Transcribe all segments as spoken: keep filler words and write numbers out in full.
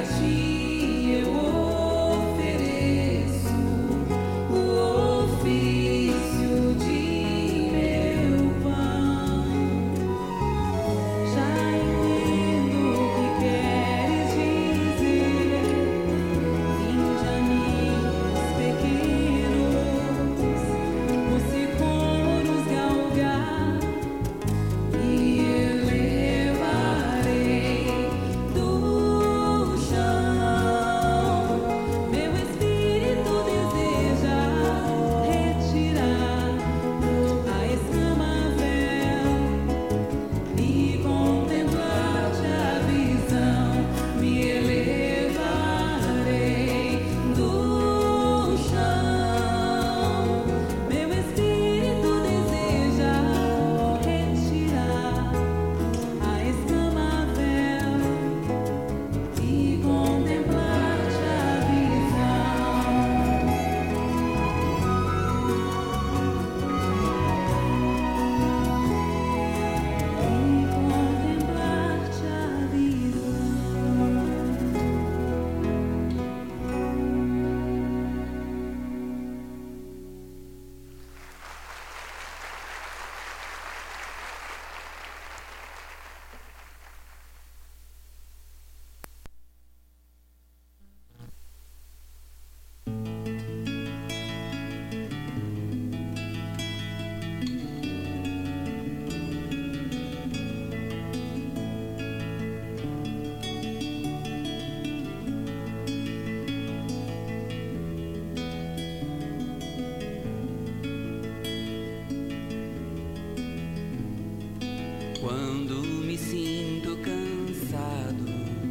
Quando me sinto cansado,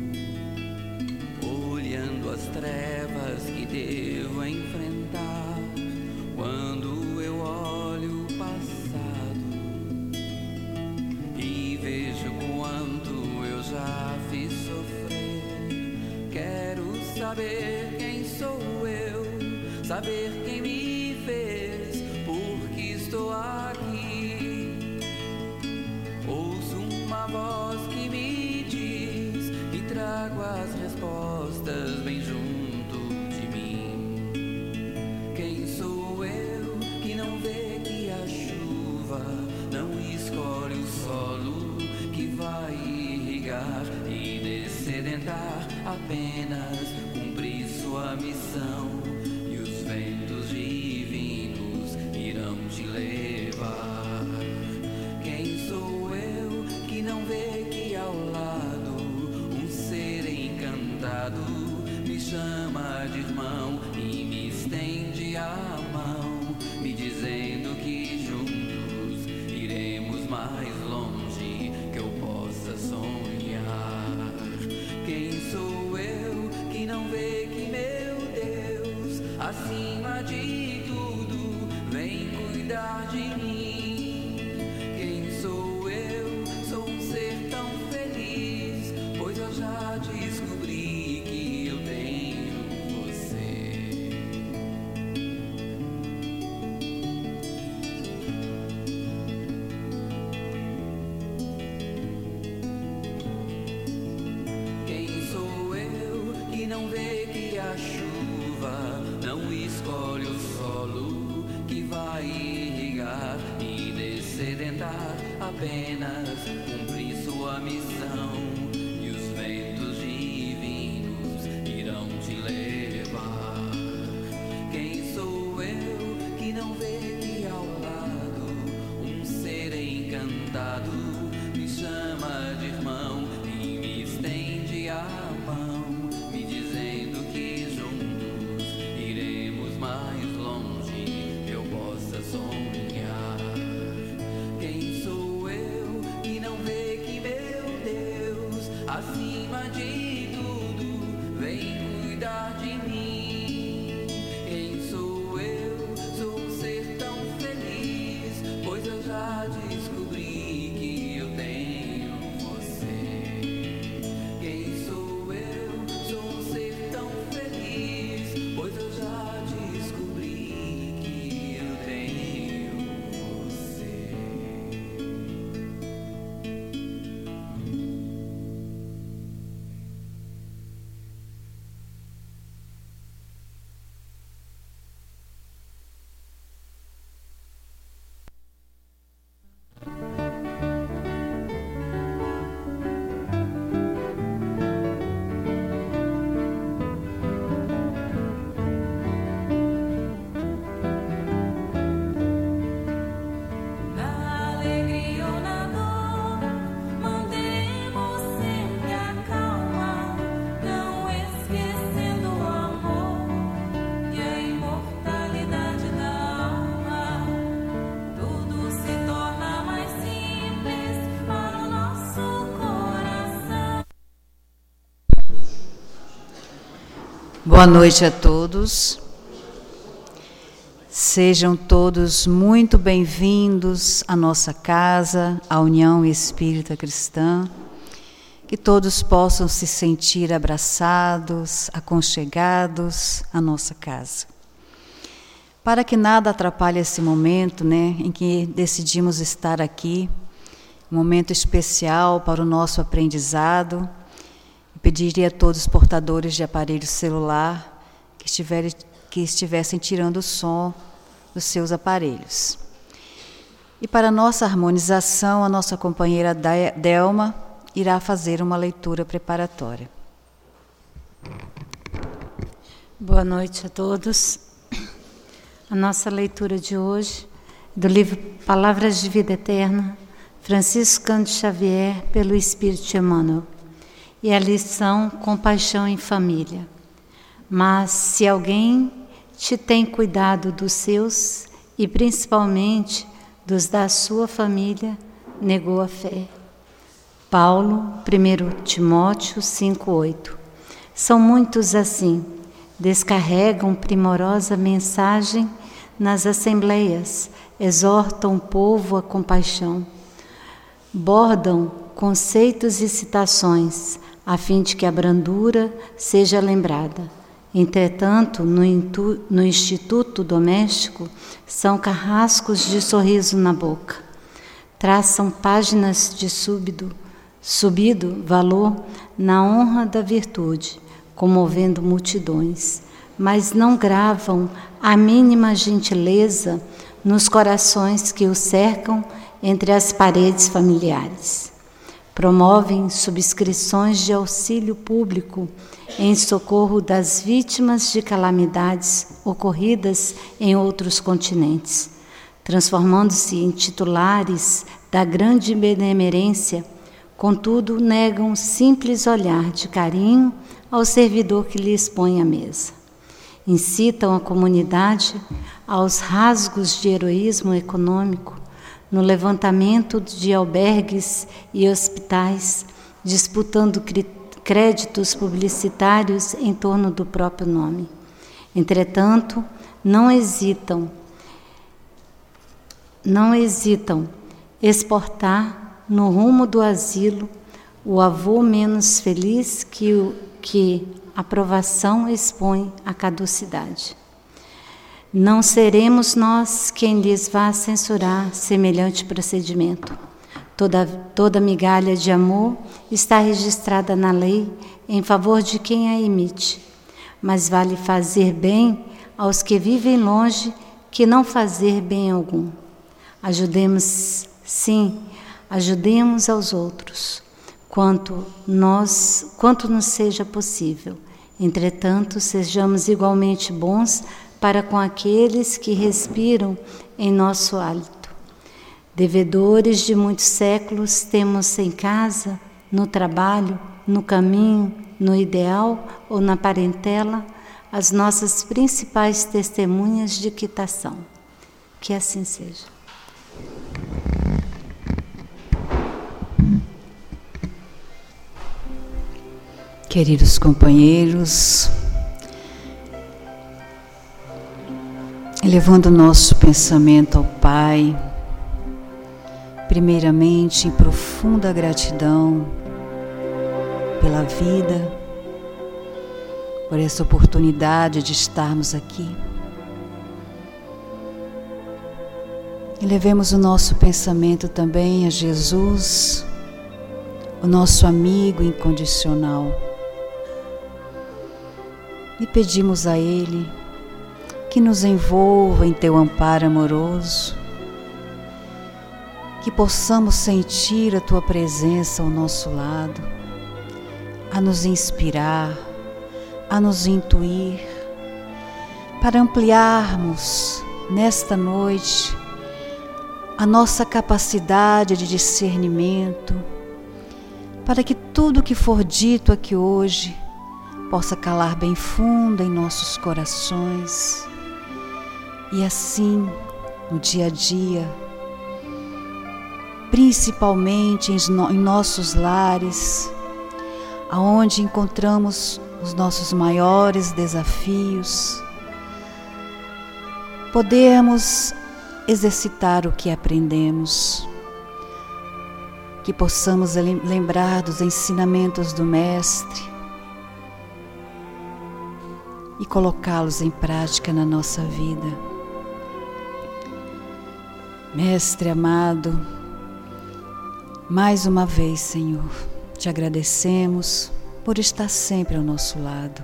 olhando as trevas que devo enfrentar, quando eu olho o passado e vejo quanto eu já fiz sofrer, quero saber quem sou eu, saber quem me fez, porque estou aqui. Ouço uma voz que me diz e trago as respostas bem junto de mim. Quem sou eu que não vê que a chuva não escolhe o solo que vai irrigar e dessedentar, apenas cumprir sua missão, e os ventos divinos irão te levar. Quem sou eu que não vê que ao lado um ser encantado me chama de irmão e me estende a mão, me dizendo que juntos iremos mais longe que eu possa sonhar. Quem sou eu que não vê que meu Deus, acima de tudo, vem cuidar de mim? Já descobri que eu tenho você. Quem sou eu que não vê que a chuva não escolhe o solo que vai irrigar e dessedentar, apenas cumprir sua missão, ventos divinos irão te levar. Quem sou eu que não vê que ao lado um ser encantado me chama de irmão e me estende a mão, me dizendo que juntos iremos mais longe que eu possa sonhar. Quem sou eu que não vê que meu Deus, Boa noite a todos. Sejam todos muito bem-vindos à nossa casa, à União Espírita Cristã. Que todos possam se sentir abraçados, aconchegados à nossa casa. Para que nada atrapalhe esse momento, né, em que decidimos estar aqui, um momento especial para o nosso aprendizado, pediria a todos os portadores de aparelho celular que, estiver, que estivessem tirando o som dos seus aparelhos. E para nossa harmonização, a nossa companheira Delma irá fazer uma leitura preparatória. Boa noite a todos. A nossa leitura de hoje, do livro Palavras de Vida Eterna, Francisco Cândido Xavier, pelo Espírito Emmanuel. E a lição Compaixão em Família. Mas se alguém te tem cuidado dos seus, e principalmente dos da sua família, negou a fé. Paulo, primeiro Timóteo cinco, oito. São muitos assim, descarregam primorosa mensagem nas assembleias, exortam o povo à compaixão, bordam conceitos e citações, a fim de que a brandura seja lembrada. Entretanto, no, intu, no instituto doméstico, são carrascos de sorriso na boca. Traçam páginas de súbido, subido valor na honra da virtude, comovendo multidões, mas não gravam a mínima gentileza nos corações que o cercam entre as paredes familiares. Promovem subscrições de auxílio público em socorro das vítimas de calamidades ocorridas em outros continentes, transformando-se em titulares da grande benemerência, contudo negam um simples olhar de carinho ao servidor que lhes põe à mesa. Incitam a comunidade aos rasgos de heroísmo econômico, no levantamento de albergues e hospitais, disputando créditos publicitários em torno do próprio nome. Entretanto, não hesitam, não hesitam exportar no rumo do asilo o avô menos feliz que, o, que a provação expõe à caducidade. Não seremos nós quem lhes vá censurar semelhante procedimento. Toda, toda migalha de amor está registrada na lei em favor de quem a emite, mas vale fazer bem aos que vivem longe que não fazer bem algum. Ajudemos, sim, ajudemos aos outros, quanto, nós, quanto nos seja possível. Entretanto, sejamos igualmente bons para com aqueles que respiram em nosso hálito. Devedores de muitos séculos temos em casa, no trabalho, no caminho, no ideal ou na parentela, as nossas principais testemunhas de quitação. Que assim seja. Queridos companheiros, elevando o nosso pensamento ao Pai, primeiramente em profunda gratidão pela vida, por essa oportunidade de estarmos aqui. Elevemos o nosso pensamento também a Jesus, o nosso amigo incondicional, e pedimos a Ele que nos envolva em Teu amparo amoroso, que possamos sentir a Tua presença ao nosso lado, a nos inspirar, a nos intuir, para ampliarmos nesta noite a nossa capacidade de discernimento, para que tudo que for dito aqui hoje possa calar bem fundo em nossos corações, e assim, no dia a dia, principalmente em nossos lares, aonde encontramos os nossos maiores desafios, podermos exercitar o que aprendemos, que possamos lembrar dos ensinamentos do Mestre e colocá-los em prática na nossa vida. Mestre amado, mais uma vez, Senhor, te agradecemos por estar sempre ao nosso lado.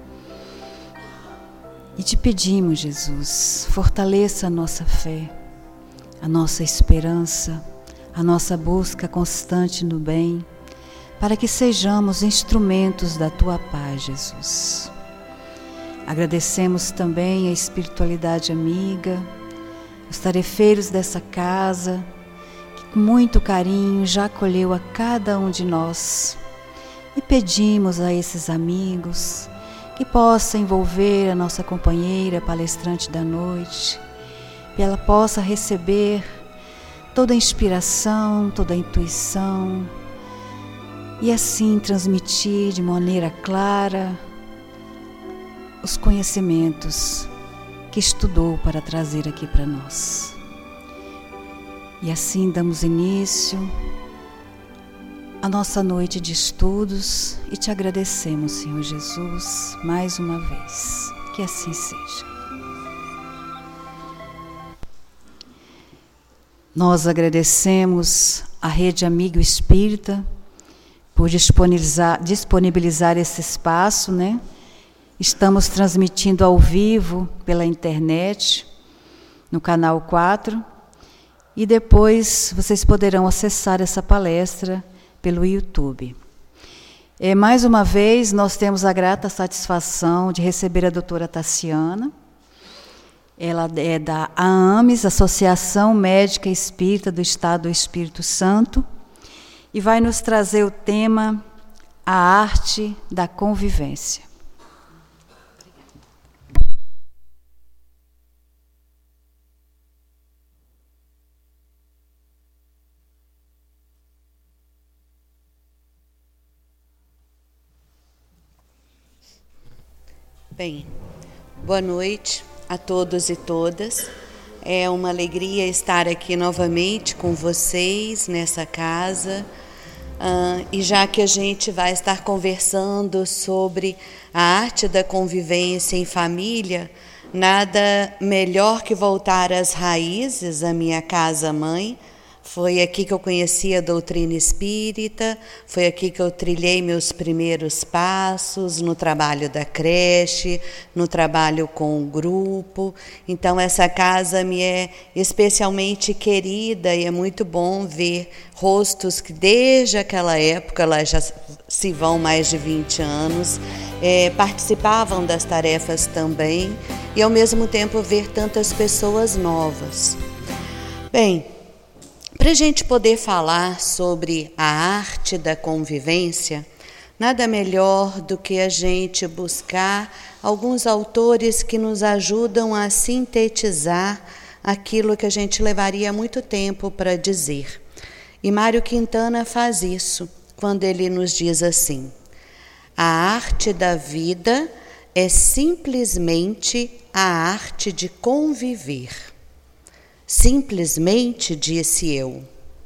E te pedimos, Jesus, fortaleça a nossa fé, a nossa esperança, a nossa busca constante no bem, para que sejamos instrumentos da Tua paz, Jesus. Agradecemos também a espiritualidade amiga, os tarefeiros dessa casa, que com muito carinho já acolheu a cada um de nós. E pedimos a esses amigos que possa envolver a nossa companheira palestrante da noite, que ela possa receber toda a inspiração, toda a intuição e assim transmitir de maneira clara os conhecimentos que estudou para trazer aqui para nós. E assim damos início à nossa noite de estudos e te agradecemos, Senhor Jesus, mais uma vez. Que assim seja. Nós agradecemos à Rede Amigo Espírita por disponibilizar, disponibilizar esse espaço, né? Estamos transmitindo ao vivo pela internet, no canal quatro, e depois vocês poderão acessar essa palestra pelo YouTube. É, mais uma vez, nós temos a grata satisfação de receber a doutora Tassiana. Ela é da A A M E S, Associação Médica Espírita do Estado do Espírito Santo, e vai nos trazer o tema A Arte da Convivência. Bem, boa noite a todos e todas. É uma alegria estar aqui novamente com vocês nessa casa. Uh, e já que a gente vai estar conversando sobre a arte da convivência em família, nada melhor que voltar às raízes, a minha casa-mãe. Foi aqui que eu conheci a doutrina espírita, foi aqui que eu trilhei meus primeiros passos no trabalho da creche, no trabalho com o grupo. Então essa casa me é especialmente querida e é muito bom ver rostos que desde aquela época, ela já se vão mais de vinte anos, é, participavam das tarefas também e ao mesmo tempo ver tantas pessoas novas. Bem, para a gente poder falar sobre a arte da convivência, nada melhor do que a gente buscar alguns autores que nos ajudam a sintetizar aquilo que a gente levaria muito tempo para dizer. E Mário Quintana faz isso quando ele nos diz assim: a arte da vida é simplesmente a arte de conviver. Simplesmente, disse eu,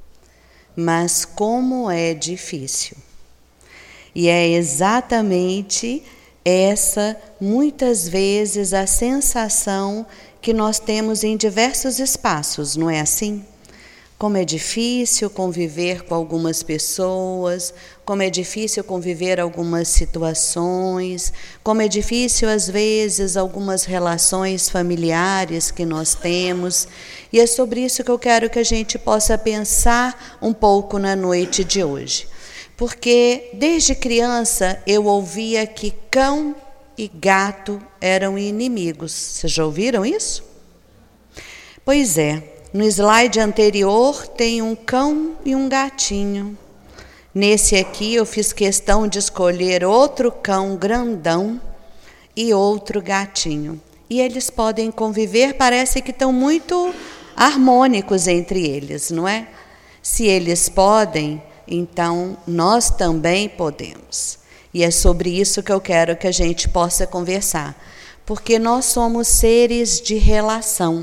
mas como é difícil. E é exatamente essa, muitas vezes, a sensação que nós temos em diversos espaços, não é assim? Como é difícil conviver com algumas pessoas, como é difícil conviver algumas situações, como é difícil, às vezes, algumas relações familiares que nós temos. E é sobre isso que eu quero que a gente possa pensar um pouco na noite de hoje. Porque, desde criança, eu ouvia que cão e gato eram inimigos. Vocês já ouviram isso? Pois é. No slide anterior tem um cão e um gatinho. Nesse aqui eu fiz questão de escolher outro cão grandão e outro gatinho. E eles podem conviver, parece que estão muito harmônicos entre eles, não é? Se eles podem, então nós também podemos. E é sobre isso que eu quero que a gente possa conversar, porque nós somos seres de relação.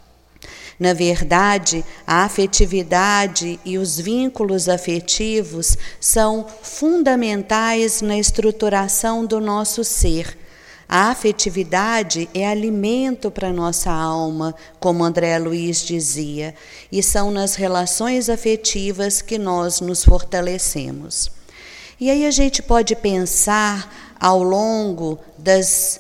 Na verdade, a afetividade e os vínculos afetivos são fundamentais na estruturação do nosso ser. A afetividade é alimento para a nossa alma, como André Luiz dizia, e são nas relações afetivas que nós nos fortalecemos. E aí a gente pode pensar ao longo das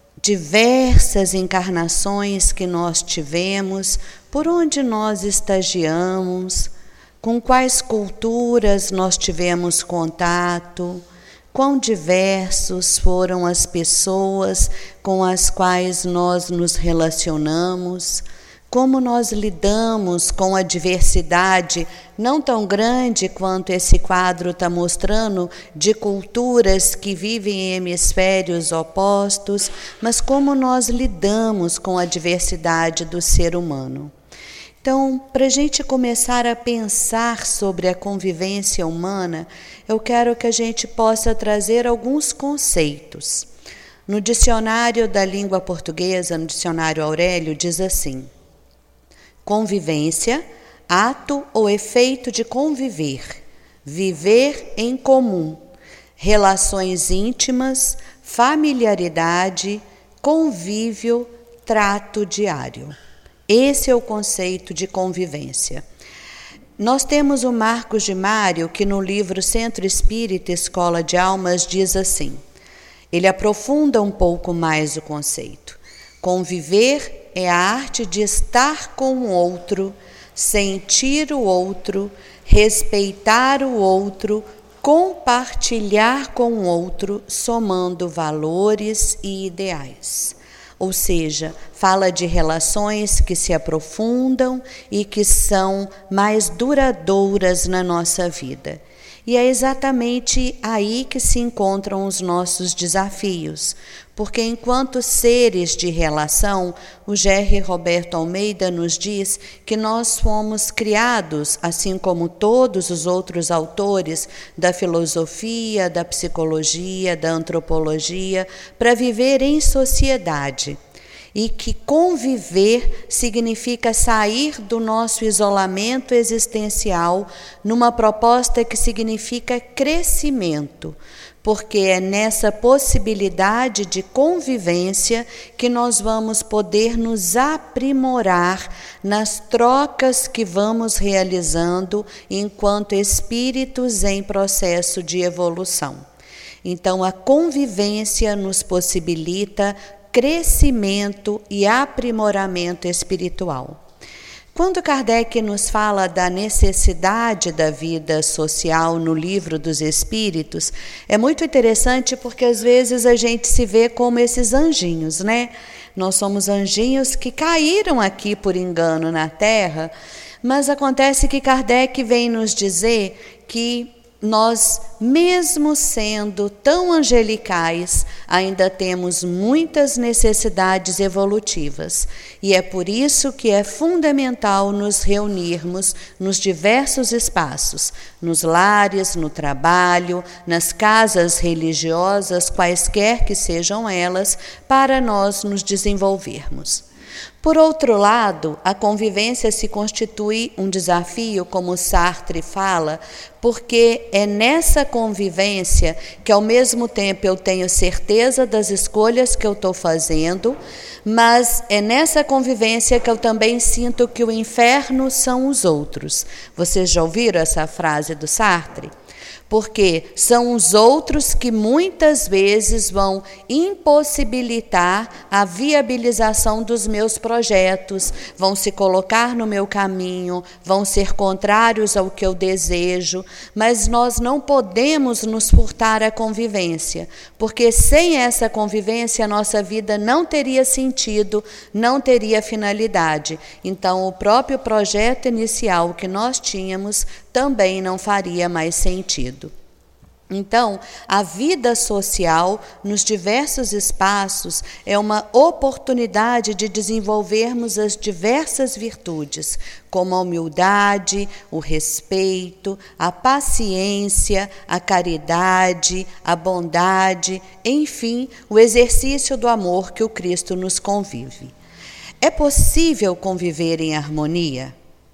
diversas encarnações que nós tivemos, por onde nós estagiamos, com quais culturas nós tivemos contato, quão diversos foram as pessoas com as quais nós nos relacionamos, como nós lidamos com a diversidade, não tão grande quanto esse quadro está mostrando, de culturas que vivem em hemisférios opostos, mas como nós lidamos com a diversidade do ser humano. Então, para a gente começar a pensar sobre a convivência humana, eu quero que a gente possa trazer alguns conceitos. No dicionário da língua portuguesa, no dicionário Aurélio, diz assim: convivência, ato ou efeito de conviver, viver em comum, relações íntimas, familiaridade, convívio, trato diário. Esse é o conceito de convivência. Nós temos o Marcos de Mário, que no livro Centro Espírita Escola de Almas diz assim, ele aprofunda um pouco mais o conceito. Conviver é a arte de estar com o outro, sentir o outro, respeitar o outro, compartilhar com o outro, somando valores e ideais. Ou seja, fala de relações que se aprofundam e que são mais duradouras na nossa vida. E é exatamente aí que se encontram os nossos desafios, porque enquanto seres de relação, o G R Roberto Almeida nos diz que nós fomos criados, assim como todos os outros autores da filosofia, da psicologia, da antropologia, para viver em sociedade. E que conviver significa sair do nosso isolamento existencial numa proposta que significa crescimento, porque é nessa possibilidade de convivência que nós vamos poder nos aprimorar nas trocas que vamos realizando enquanto espíritos em processo de evolução. Então, a convivência nos possibilita crescimento e aprimoramento espiritual. Quando Kardec nos fala da necessidade da vida social no Livro dos Espíritos, é muito interessante porque às vezes a gente se vê como esses anjinhos, né? Nós somos anjinhos que caíram aqui por engano na Terra, mas acontece que Kardec vem nos dizer que nós, mesmo sendo tão angelicais, ainda temos muitas necessidades evolutivas. E é por isso que é fundamental nos reunirmos nos diversos espaços, nos lares, no trabalho, nas casas religiosas, quaisquer que sejam elas, para nós nos desenvolvermos. Por outro lado, a convivência se constitui um desafio, como Sartre fala, porque é nessa convivência que, ao mesmo tempo, eu tenho certeza das escolhas que eu estou fazendo, mas é nessa convivência que eu também sinto que o inferno são os outros. Vocês já ouviram essa frase do Sartre? Porque são os outros que muitas vezes vão impossibilitar a viabilização dos meus projetos, vão se colocar no meu caminho, vão ser contrários ao que eu desejo, mas nós não podemos nos furtar à convivência, porque sem essa convivência a nossa vida não teria sentido, não teria finalidade. Então, o próprio projeto inicial que nós tínhamos também não faria mais sentido. Então, a vida social nos diversos espaços é uma oportunidade de desenvolvermos as diversas virtudes, como a humildade, o respeito, a paciência, a caridade, a bondade, enfim, o exercício do amor que o Cristo nos convive. É possível conviver em harmonia?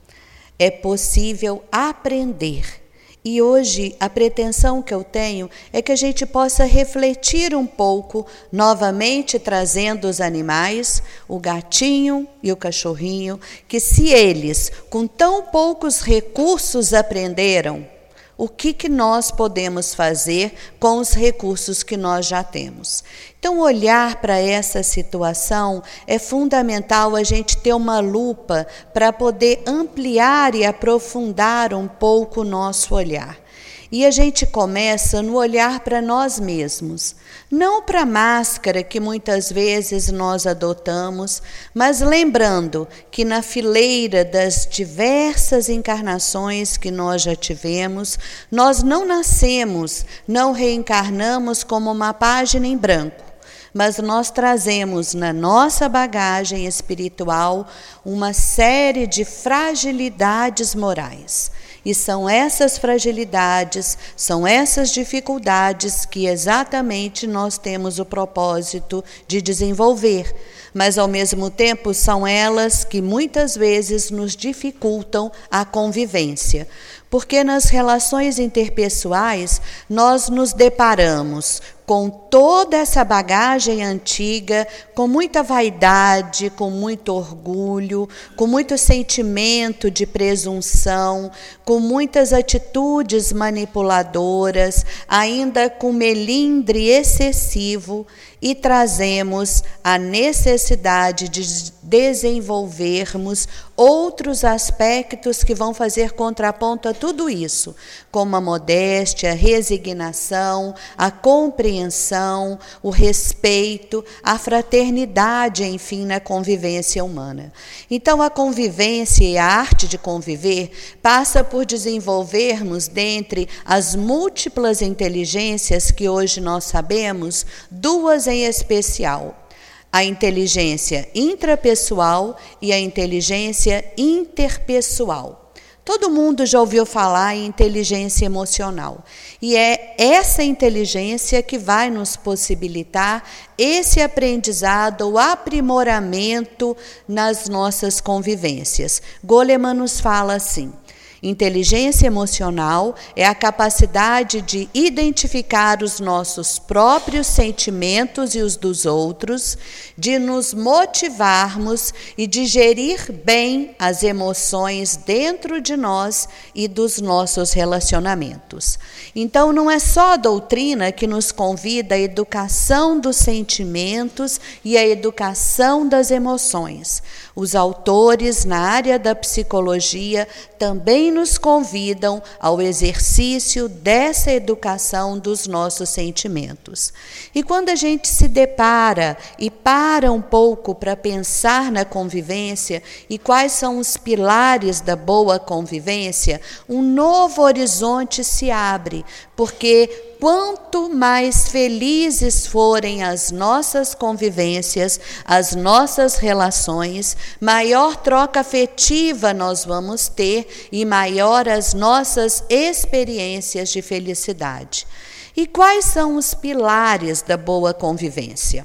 É possível aprender. E hoje a pretensão que eu tenho é que a gente possa refletir um pouco, novamente trazendo os animais, o gatinho e o cachorrinho, que se eles, com tão poucos recursos, aprenderam, o que, que nós podemos fazer com os recursos que nós já temos? Então, olhar para essa situação é fundamental a gente ter uma lupa para poder ampliar e aprofundar um pouco o nosso olhar. E a gente começa no olhar para nós mesmos, não para a máscara que muitas vezes nós adotamos, mas lembrando que na fileira das diversas encarnações que nós já tivemos, nós não nascemos, não reencarnamos como uma página em branco, mas nós trazemos na nossa bagagem espiritual uma série de fragilidades morais. E são essas fragilidades, são essas dificuldades que exatamente nós temos o propósito de desenvolver. Mas, ao mesmo tempo, são elas que muitas vezes nos dificultam a convivência. Porque nas relações interpessoais, nós nos deparamos com toda essa bagagem antiga, com muita vaidade, com muito orgulho, com muito sentimento de presunção, com muitas atitudes manipuladoras, ainda com melindre excessivo, e trazemos a necessidade de desenvolvermos outros aspectos que vão fazer contraponto a tudo isso, como a modéstia, a resignação, a compreensão, o respeito, a fraternidade, enfim, na convivência humana. Então, a convivência e a arte de conviver passa por desenvolvermos, dentre as múltiplas inteligências que hoje nós sabemos, duas em especial: a inteligência intrapessoal e a inteligência interpessoal. Todo mundo já ouviu falar em inteligência emocional. E é essa inteligência que vai nos possibilitar esse aprendizado, o aprimoramento nas nossas convivências. Goleman nos fala assim: inteligência emocional é a capacidade de identificar os nossos próprios sentimentos e os dos outros, de nos motivarmos e de gerir bem as emoções dentro de nós e dos nossos relacionamentos. Então, não é só a doutrina que nos convida à educação dos sentimentos e à educação das emoções. Os autores na área da psicologia também nos convidam ao exercício dessa educação dos nossos sentimentos. E quando a gente se depara e para um pouco para pensar na convivência e quais são os pilares da boa convivência, um novo horizonte se abre, porque quanto mais felizes forem as nossas convivências, as nossas relações, maior troca afetiva nós vamos ter e maior as nossas experiências de felicidade. E quais são os pilares da boa convivência?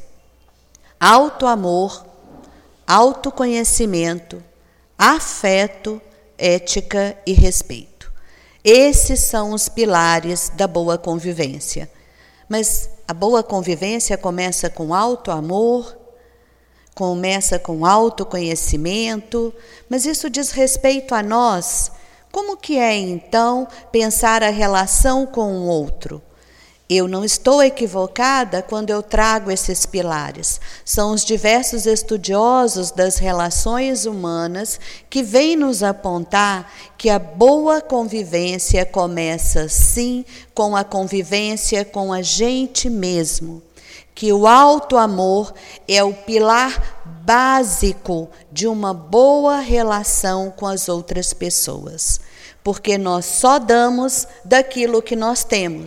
Autoamor, autoconhecimento, afeto, ética e respeito. Esses são os pilares da boa convivência. Mas a boa convivência começa com autoamor, começa com autoconhecimento, mas isso diz respeito a nós. Como que é, então, pensar a relação com o outro? Eu não estou equivocada quando eu trago esses pilares. São os diversos estudiosos das relações humanas que vêm nos apontar que a boa convivência começa, sim, com a convivência com a gente mesmo. Que o autoamor é o pilar básico de uma boa relação com as outras pessoas. Porque nós só damos daquilo que nós temos.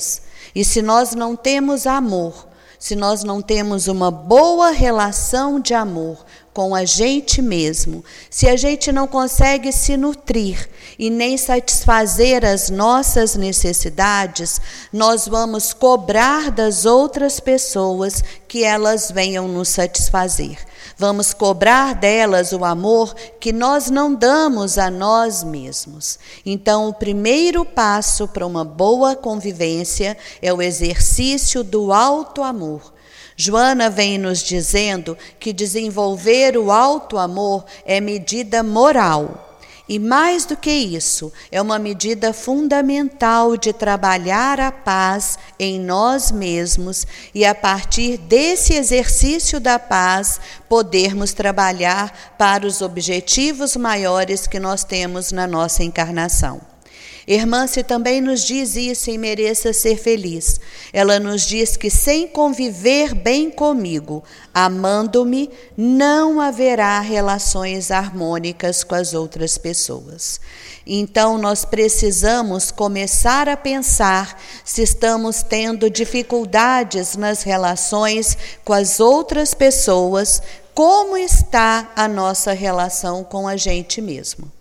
E se nós não temos amor, se nós não temos uma boa relação de amor com a gente mesmo, se a gente não consegue se nutrir e nem satisfazer as nossas necessidades, nós vamos cobrar das outras pessoas que elas venham nos satisfazer. Vamos cobrar delas o amor que nós não damos a nós mesmos. Então, o primeiro passo para uma boa convivência é o exercício do auto-amor. Joana vem nos dizendo que desenvolver o auto-amor é medida moral. E mais do que isso, é uma medida fundamental de trabalhar a paz em nós mesmos e, a partir desse exercício da paz, podermos trabalhar para os objetivos maiores que nós temos na nossa encarnação. Irmã-se também nos diz isso em Mereça Ser Feliz. Ela nos diz que sem conviver bem comigo, amando-me, não haverá relações harmônicas com as outras pessoas. Então, nós precisamos começar a pensar se estamos tendo dificuldades nas relações com as outras pessoas, como está a nossa relação com a gente mesmo.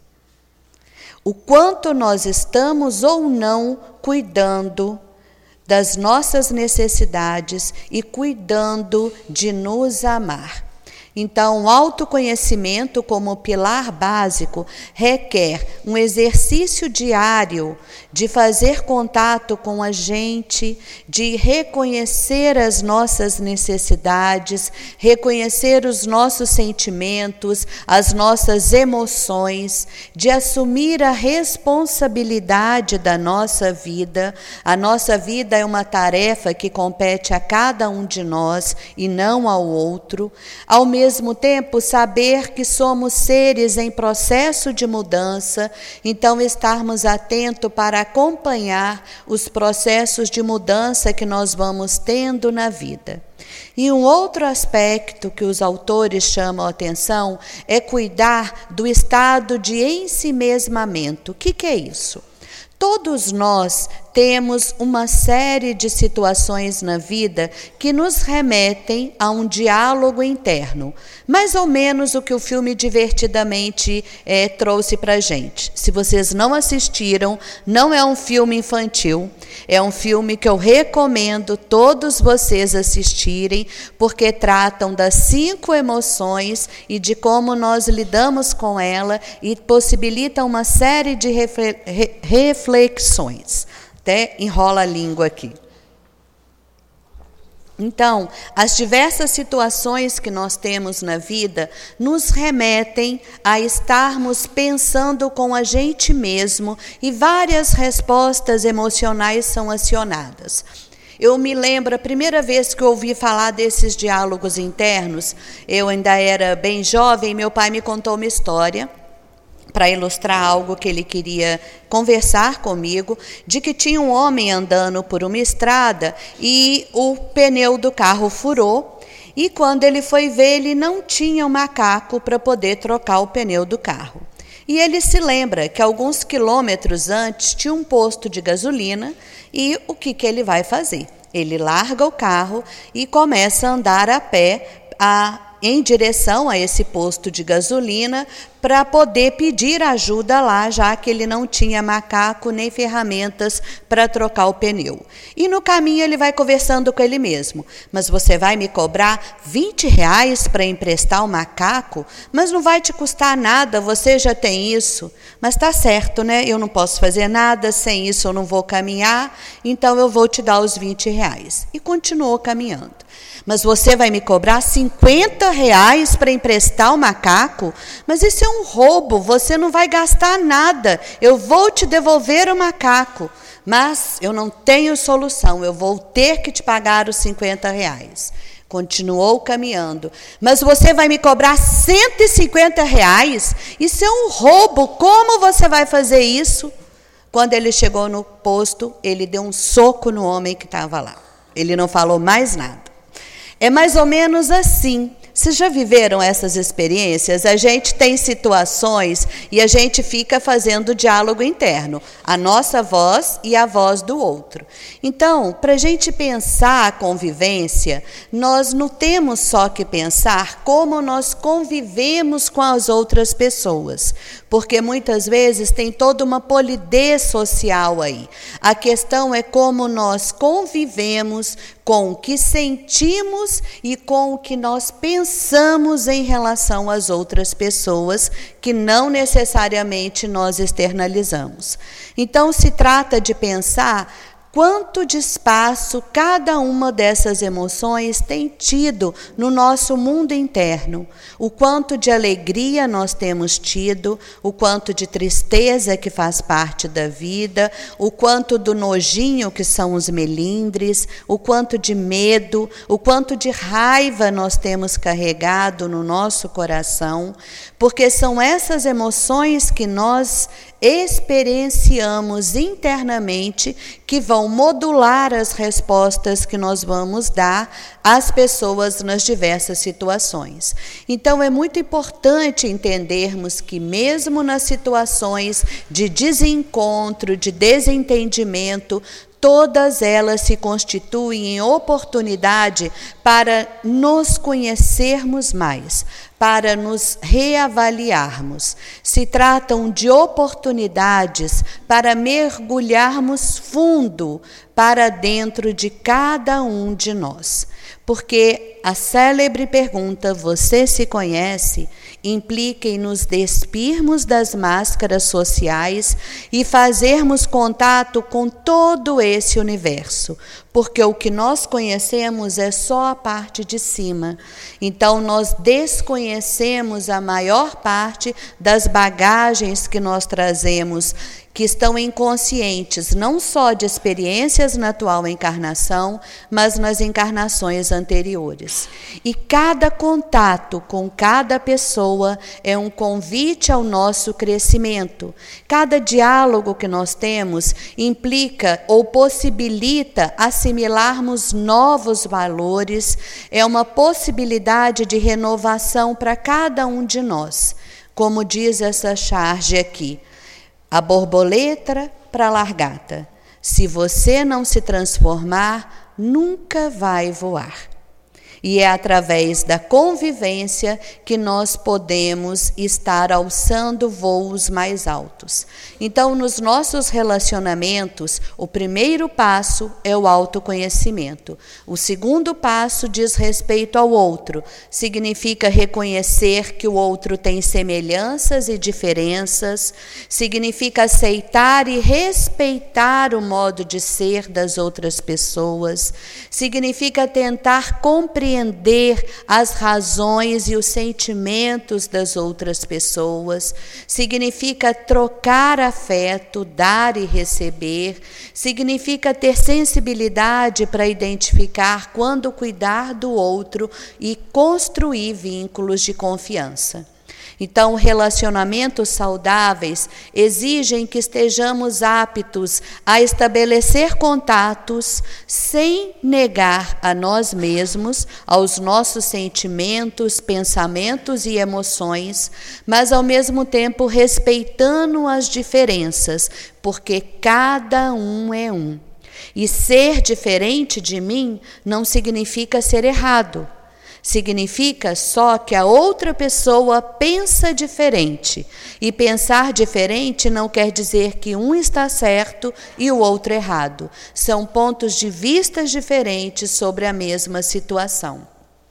O quanto nós estamos ou não cuidando das nossas necessidades e cuidando de nos amar. Então, o autoconhecimento como pilar básico requer um exercício diário de fazer contato com a gente, de reconhecer as nossas necessidades, reconhecer os nossos sentimentos, as nossas emoções, de assumir a responsabilidade da nossa vida. A nossa vida é uma tarefa que compete a cada um de nós e não ao outro. Ao mesmo mesmo tempo, saber que somos seres em processo de mudança, então estarmos atentos para acompanhar os processos de mudança que nós vamos tendo na vida. E um outro aspecto que os autores chamam a atenção é cuidar do estado de ensimesmamento. O que, que é isso? Todos nós temos uma série de situações na vida que nos remetem a um diálogo interno, mais ou menos o que o filme Divertidamente é, trouxe para a gente. Se vocês não assistiram, não é um filme infantil, é um filme que eu recomendo todos vocês assistirem, porque tratam das cinco emoções e de como nós lidamos com ela e possibilitam uma série de reflexões. Até enrola a língua aqui. Então, as diversas situações que nós temos na vida nos remetem a estarmos pensando com a gente mesmo e várias respostas emocionais são acionadas. Eu me lembro, a primeira vez que eu ouvi falar desses diálogos internos, eu ainda era bem jovem, meu pai me contou uma história para ilustrar algo que ele queria conversar comigo, de que tinha um homem andando por uma estrada e o pneu do carro furou, e quando ele foi ver, ele não tinha um macaco para poder trocar o pneu do carro. E ele se lembra que alguns quilômetros antes tinha um posto de gasolina, e o que, que ele vai fazer? Ele larga o carro e começa a andar a pé a em direção a esse posto de gasolina para poder pedir ajuda lá, já que ele não tinha macaco nem ferramentas para trocar o pneu. E no caminho ele vai conversando com ele mesmo. Mas você vai me cobrar vinte reais para emprestar o macaco? Mas não vai te custar nada, você já tem isso. Mas tá certo, né? Eu não posso fazer nada, sem isso eu não vou caminhar, então eu vou te dar os vinte reais. E continuou caminhando. Mas você vai me cobrar cinquenta reais para emprestar o macaco? Mas isso é um roubo, você não vai gastar nada. Eu vou te devolver o macaco. Mas eu não tenho solução, eu vou ter que te pagar os cinquenta reais. Continuou caminhando. Mas você vai me cobrar cento e cinquenta reais? Isso é um roubo, como você vai fazer isso? Quando ele chegou no posto, ele deu um soco no homem que estava lá. Ele não falou mais nada. É mais ou menos assim. Vocês já viveram essas experiências? A gente tem situações e a gente fica fazendo diálogo interno, a nossa voz e a voz do outro. Então, para a gente pensar a convivência, nós não temos só que pensar como nós convivemos com as outras pessoas, porque muitas vezes tem toda uma polidez social aí. A questão é como nós convivemos com o que sentimos e com o que nós pensamos em relação às outras pessoas, que não necessariamente nós externalizamos. Então, se trata de pensar quanto de espaço cada uma dessas emoções tem tido no nosso mundo interno, o quanto de alegria nós temos tido, o quanto de tristeza que faz parte da vida, o quanto do nojinho que são os melindres, o quanto de medo, o quanto de raiva nós temos carregado no nosso coração, porque são essas emoções que nós experienciamos internamente que vão modular as respostas que nós vamos dar às pessoas nas diversas situações. Então, é muito importante entendermos que mesmo nas situações de desencontro, de desentendimento, todas elas se constituem em oportunidade para nos conhecermos mais, para nos reavaliarmos. Se tratam de oportunidades para mergulharmos fundo para dentro de cada um de nós. Porque a célebre pergunta, você se conhece, implica em nos despirmos das máscaras sociais e fazermos contato com todo esse universo, porque o que nós conhecemos é só a parte de cima. Então, nós desconhecemos a maior parte das bagagens que nós trazemos, que estão inconscientes, não só de experiências na atual encarnação, mas nas encarnações anteriores. E cada contato com cada pessoa é um convite ao nosso crescimento. Cada diálogo que nós temos implica ou possibilita assimilarmos novos valores, é uma possibilidade de renovação para cada um de nós. Como diz essa charge aqui, a borboleta para a largata. Se você não se transformar, nunca vai voar. E é através da convivência que nós podemos estar alçando voos mais altos. Então, nos nossos relacionamentos, o primeiro passo é o autoconhecimento. O segundo passo diz respeito ao outro. Significa reconhecer que o outro tem semelhanças e diferenças. Significa aceitar e respeitar o modo de ser das outras pessoas. Significa tentar compreender compreender as razões e os sentimentos das outras pessoas, significa trocar afeto, dar e receber, significa ter sensibilidade para identificar quando cuidar do outro e construir vínculos de confiança. Então, relacionamentos saudáveis exigem que estejamos aptos a estabelecer contatos sem negar a nós mesmos, aos nossos sentimentos, pensamentos e emoções, mas ao mesmo tempo respeitando as diferenças, porque cada um é um. E ser diferente de mim não significa ser errado. Significa só que a outra pessoa pensa diferente. E pensar diferente não quer dizer que um está certo e o outro errado. São pontos de vista diferentes sobre a mesma situação.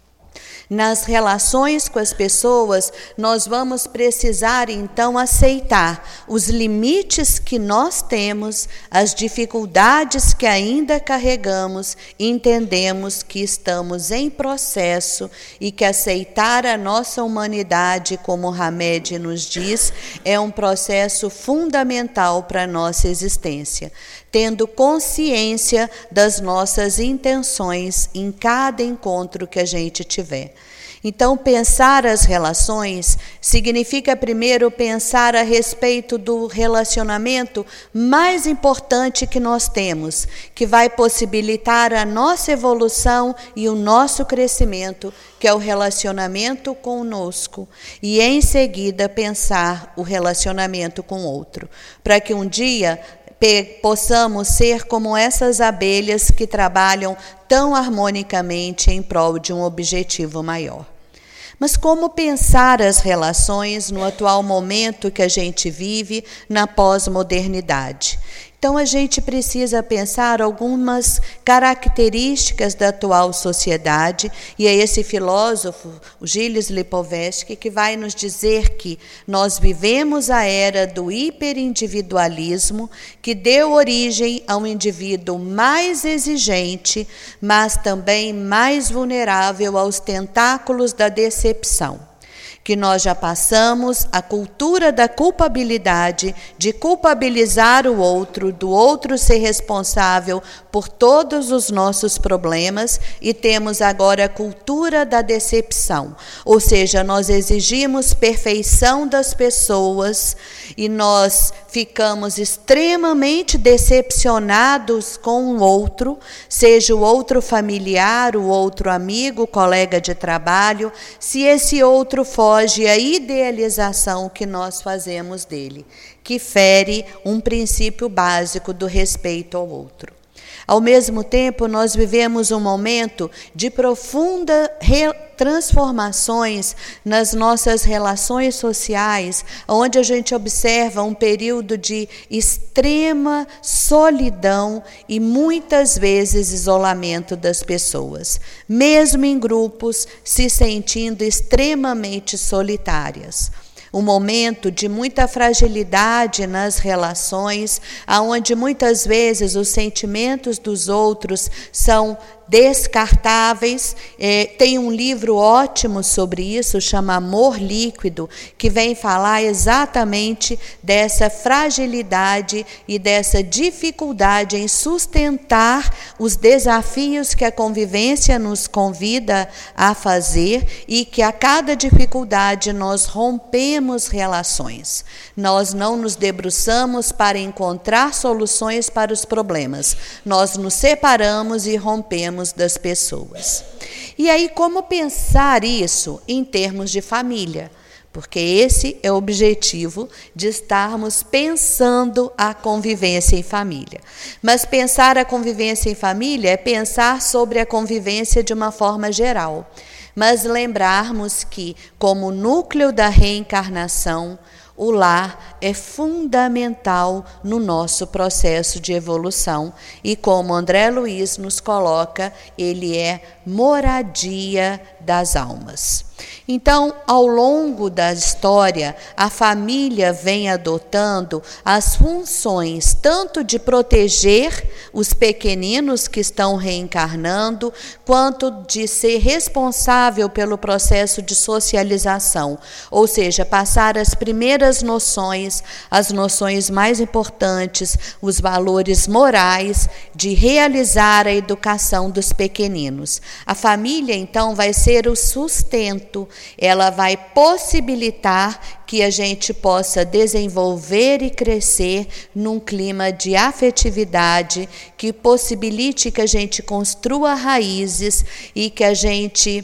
Nas relações com as pessoas, nós vamos precisar, então, aceitar os limites que nós temos, as dificuldades que ainda carregamos, entendemos que estamos em processo e que aceitar a nossa humanidade, como Hamed nos diz, é um processo fundamental para a nossa existência, tendo consciência das nossas intenções em cada encontro que a gente tiver. Então, pensar as relações significa primeiro pensar a respeito do relacionamento mais importante que nós temos, que vai possibilitar a nossa evolução e o nosso crescimento, que é o relacionamento conosco, e em seguida pensar o relacionamento com o outro, para que um dia possamos ser como essas abelhas que trabalham tão harmonicamente em prol de um objetivo maior. Mas como pensar as relações no atual momento que a gente vive, na pós-modernidade? Então, a gente precisa pensar algumas características da atual sociedade, e é esse filósofo, o Gilles Lipovetsky, que vai nos dizer que nós vivemos a era do hiperindividualismo, que deu origem a um indivíduo mais exigente, mas também mais vulnerável aos tentáculos da decepção. Que nós já passamos a cultura da culpabilidade, de culpabilizar o outro, do outro ser responsável por todos os nossos problemas, e temos agora a cultura da decepção, ou seja, nós exigimos perfeição das pessoas e nós ficamos extremamente decepcionados com o outro, seja o outro familiar, o outro amigo, colega de trabalho, se esse outro foge a idealização que nós fazemos dele, que fere um princípio básico do respeito ao outro. Ao mesmo tempo, nós vivemos um momento de profunda transformações nas nossas relações sociais, onde a gente observa um período de extrema solidão e muitas vezes isolamento das pessoas, mesmo em grupos se sentindo extremamente solitárias. Um momento de muita fragilidade nas relações, onde muitas vezes os sentimentos dos outros são descartáveis. É, tem um livro ótimo sobre isso, chama Amor Líquido, que vem falar exatamente dessa fragilidade e dessa dificuldade em sustentar os desafios que a convivência nos convida a fazer, e que a cada dificuldade nós rompemos relações. Nós não nos debruçamos para encontrar soluções para os problemas, nós nos separamos e rompemos das pessoas. E aí, como pensar isso em termos de família? Porque esse é o objetivo de estarmos pensando a convivência em família. Mas pensar a convivência em família é pensar sobre a convivência de uma forma geral. Mas lembrarmos que, como núcleo da reencarnação, o lar é fundamental no nosso processo de evolução, e como André Luiz nos coloca, ele é moradia das almas. Então, ao longo da história, a família vem adotando as funções tanto de proteger os pequeninos que estão reencarnando, quanto de ser responsável pelo processo de socialização, ou seja, passar as primeiras noções, as noções mais importantes, os valores morais, de realizar a educação dos pequeninos. A família, então, vai ser o sustento, ela vai possibilitar que a gente possa desenvolver e crescer num clima de afetividade, que possibilite que a gente construa raízes e que a gente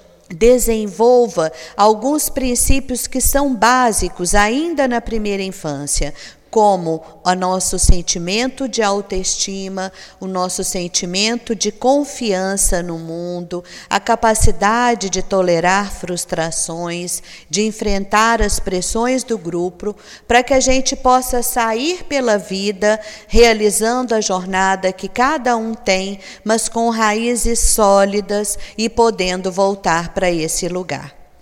desenvolva alguns princípios que são básicos ainda na primeira infância, como o nosso sentimento de autoestima, o nosso sentimento de confiança no mundo, a capacidade de tolerar frustrações, de enfrentar as pressões do grupo, para que a gente possa sair pela vida realizando a jornada que cada um tem, mas com raízes sólidas e podendo voltar para esse lugar.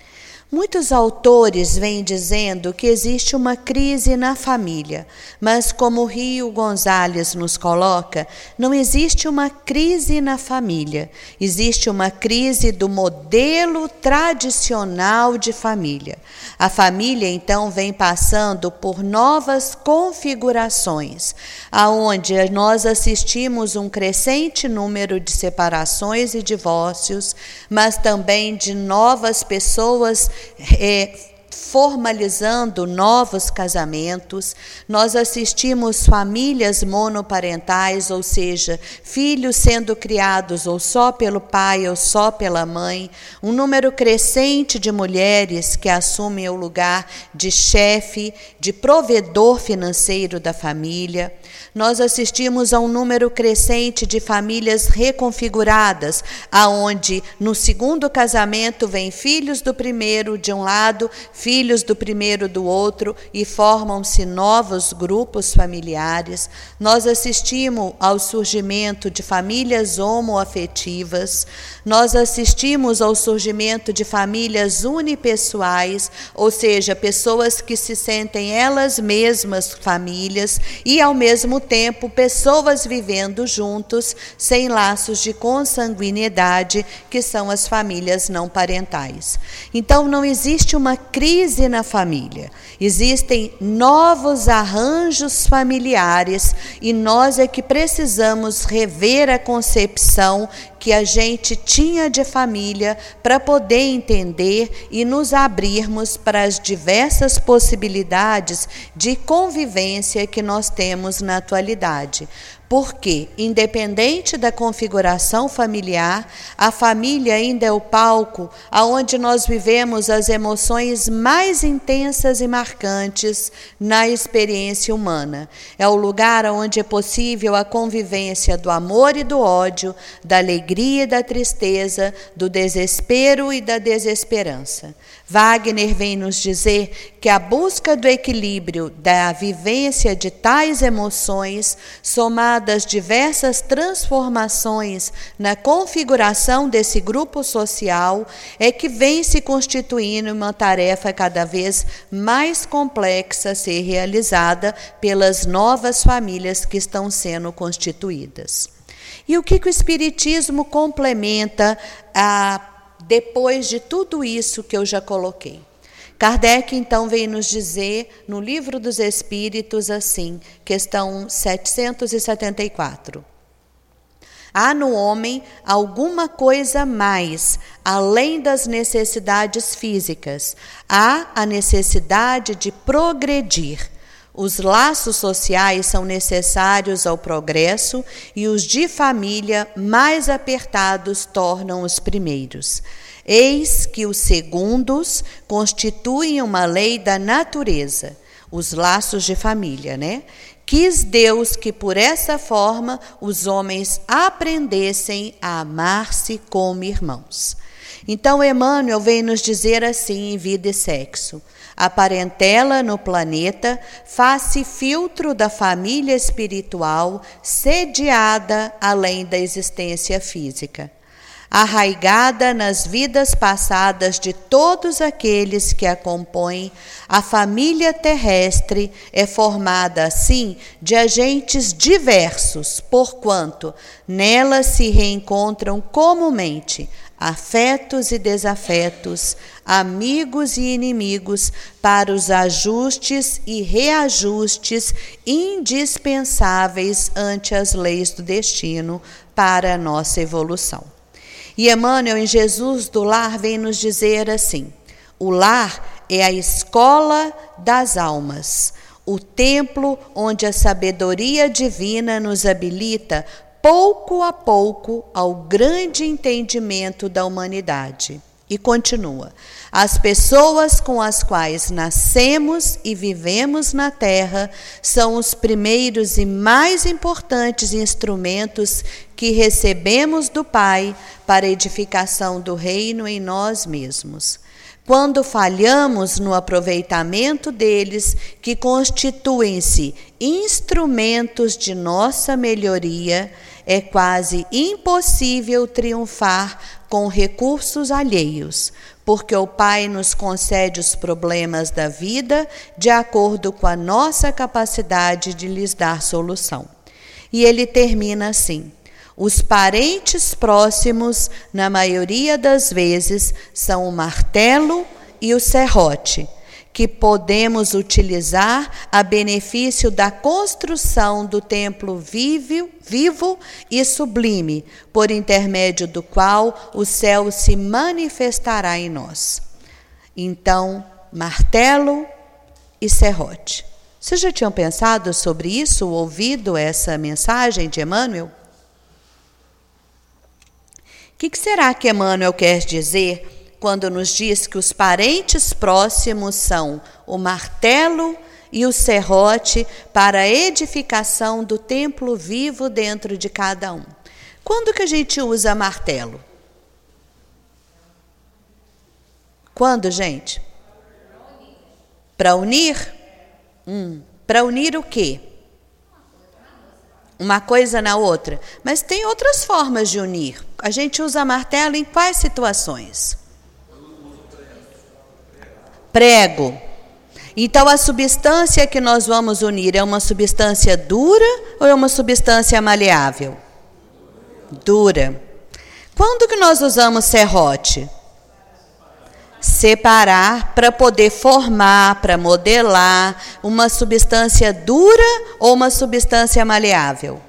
Muitos autores vêm dizendo que existe uma crise na família, mas como Rio Gonzalez nos coloca, não existe uma crise na família, existe uma crise do modelo tradicional de família. A família, então, vem passando por novas configurações, aonde nós assistimos um crescente número de separações e divórcios, mas também de novas pessoas É, formalizando novos casamentos. Nós assistimos famílias monoparentais, ou seja, filhos sendo criados ou só pelo pai ou só pela mãe, um número crescente de mulheres que assumem o lugar de chefe, de provedor financeiro da família. Nós assistimos a um número crescente de famílias reconfiguradas, aonde no segundo casamento vem filhos do primeiro de um lado, filhos do primeiro do outro, e formam-se novos grupos familiares. Nós assistimos ao surgimento de famílias homoafetivas, nós assistimos ao surgimento de famílias unipessoais, ou seja, pessoas que se sentem elas mesmas famílias e, ao mesmo tempo, pessoas vivendo juntos sem laços de consanguinidade, que são as famílias não parentais. Então, não existe uma crise na família, existem novos arranjos familiares e nós é que precisamos rever a concepção que a gente tinha de família para poder entender e nos abrirmos para as diversas possibilidades de convivência que nós temos na atualidade. Porque, independente da configuração familiar, a família ainda é o palco onde nós vivemos as emoções mais intensas e marcantes na experiência humana. É o lugar onde é possível a convivência do amor e do ódio, da alegria e da tristeza, do desespero e da desesperança. Wagner vem nos dizer que a busca do equilíbrio da vivência de tais emoções, somadas diversas transformações na configuração desse grupo social, é que vem se constituindo uma tarefa cada vez mais complexa a ser realizada pelas novas famílias que estão sendo constituídas. E o que, que o Espiritismo complementa a depois de tudo isso que eu já coloquei? Kardec, então, vem nos dizer, no Livro dos Espíritos, assim, questão setecentos e setenta e quatro. Há no homem alguma coisa mais, além das necessidades físicas. Há a necessidade de progredir. Os laços sociais são necessários ao progresso e os de família mais apertados tornam os primeiros. Eis que os segundos constituem uma lei da natureza, os laços de família, né? Quis Deus que por essa forma os homens aprendessem a amar-se como irmãos. Então Emmanuel vem nos dizer assim em Vida e Sexo: a parentela no planeta faz-se filtro da família espiritual sediada além da existência física. Arraigada nas vidas passadas de todos aqueles que a compõem, a família terrestre é formada, assim, de agentes diversos, porquanto nela se reencontram comumente afetos e desafetos, amigos e inimigos, para os ajustes e reajustes indispensáveis ante as leis do destino para a nossa evolução. E Emmanuel, em Jesus do Lar, vem nos dizer assim: o lar é a escola das almas, o templo onde a sabedoria divina nos habilita, pouco a pouco, ao grande entendimento da humanidade. E continua: as pessoas com as quais nascemos e vivemos na terra são os primeiros e mais importantes instrumentos que recebemos do Pai para a edificação do reino em nós mesmos. Quando falhamos no aproveitamento deles, que constituem-se instrumentos de nossa melhoria, é quase impossível triunfar com recursos alheios, porque o Pai nos concede os problemas da vida de acordo com a nossa capacidade de lhes dar solução. E ele termina assim: os parentes próximos, na maioria das vezes, são o martelo e o serrote, que podemos utilizar a benefício da construção do templo vivo, vivo e sublime, por intermédio do qual o céu se manifestará em nós. Então, martelo e serrote. Vocês já tinham pensado sobre isso, ouvido essa mensagem de Emmanuel? O que, que será que Emmanuel quer dizer quando nos diz que os parentes próximos são o martelo e o serrote para a edificação do templo vivo dentro de cada um? Quando que a gente usa martelo? Quando, gente? Para unir? Hum, para unir o quê? Uma coisa na outra. Mas tem outras formas de unir. A gente usa martelo em quais situações? Prego. Então, a substância que nós vamos unir é uma substância dura ou é uma substância maleável? Dura. Quando que nós usamos serrote? Separar para poder formar, para modelar uma substância dura ou uma substância maleável.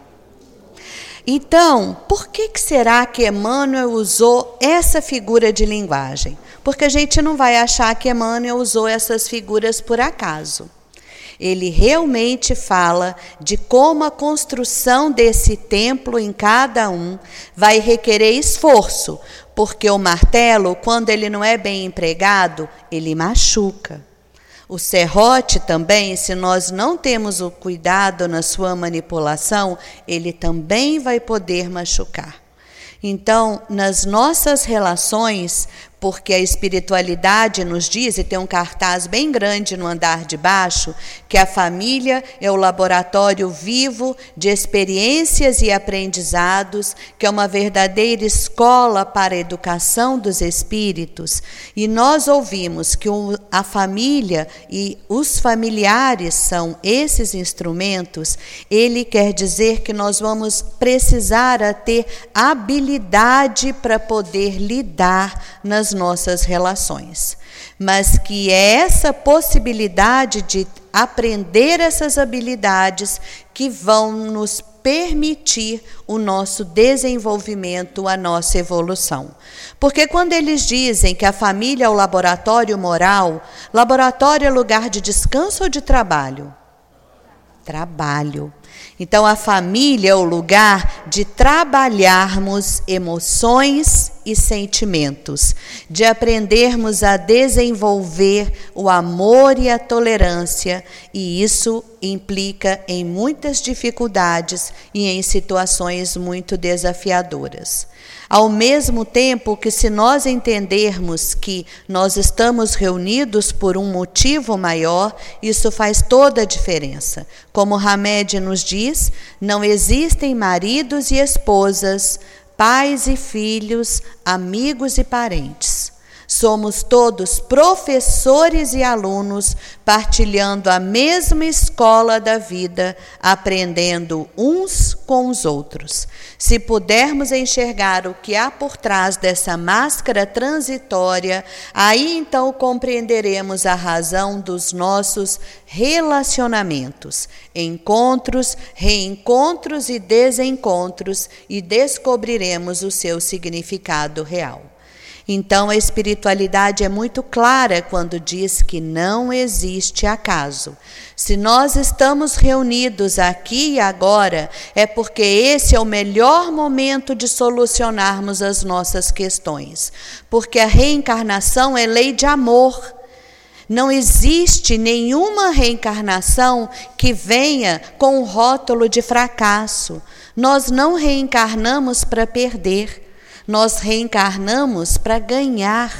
Então, por que, que será que Emmanuel usou essa figura de linguagem? Porque a gente não vai achar que Emmanuel usou essas figuras por acaso. Ele realmente fala de como a construção desse templo em cada um vai requerer esforço, porque o martelo, quando ele não é bem empregado, ele machuca. O serrote também, se nós não temos o cuidado na sua manipulação, ele também vai poder machucar. Então, nas nossas relações, porque a espiritualidade nos diz, e tem um cartaz bem grande no andar de baixo, que a família é o laboratório vivo de experiências e aprendizados, que é uma verdadeira escola para a educação dos espíritos. E nós ouvimos que a família e os familiares são esses instrumentos. Ele quer dizer que nós vamos precisar a ter habilidade para poder lidar nas nossas relações, mas que é essa possibilidade de aprender essas habilidades que vão nos permitir o nosso desenvolvimento, a nossa evolução. Porque quando eles dizem que a família é o laboratório moral, laboratório é lugar de descanso ou de trabalho? Trabalho. Então, a família é o lugar de trabalharmos emoções e sentimentos, de aprendermos a desenvolver o amor e a tolerância, e isso implica em muitas dificuldades e em situações muito desafiadoras. Ao mesmo tempo que, se nós entendermos que nós estamos reunidos por um motivo maior, isso faz toda a diferença. Como Hamed nos diz, não existem maridos e esposas, pais e filhos, amigos e parentes. Somos todos professores e alunos, partilhando a mesma escola da vida, aprendendo uns com os outros. Se pudermos enxergar o que há por trás dessa máscara transitória, aí então compreenderemos a razão dos nossos relacionamentos, encontros, reencontros e desencontros, e descobriremos o seu significado real. Então, a espiritualidade é muito clara quando diz que não existe acaso. Se nós estamos reunidos aqui e agora, é porque esse é o melhor momento de solucionarmos as nossas questões. Porque a reencarnação é lei de amor. Não existe nenhuma reencarnação que venha com um rótulo de fracasso. Nós não reencarnamos para perder. Nós reencarnamos para ganhar,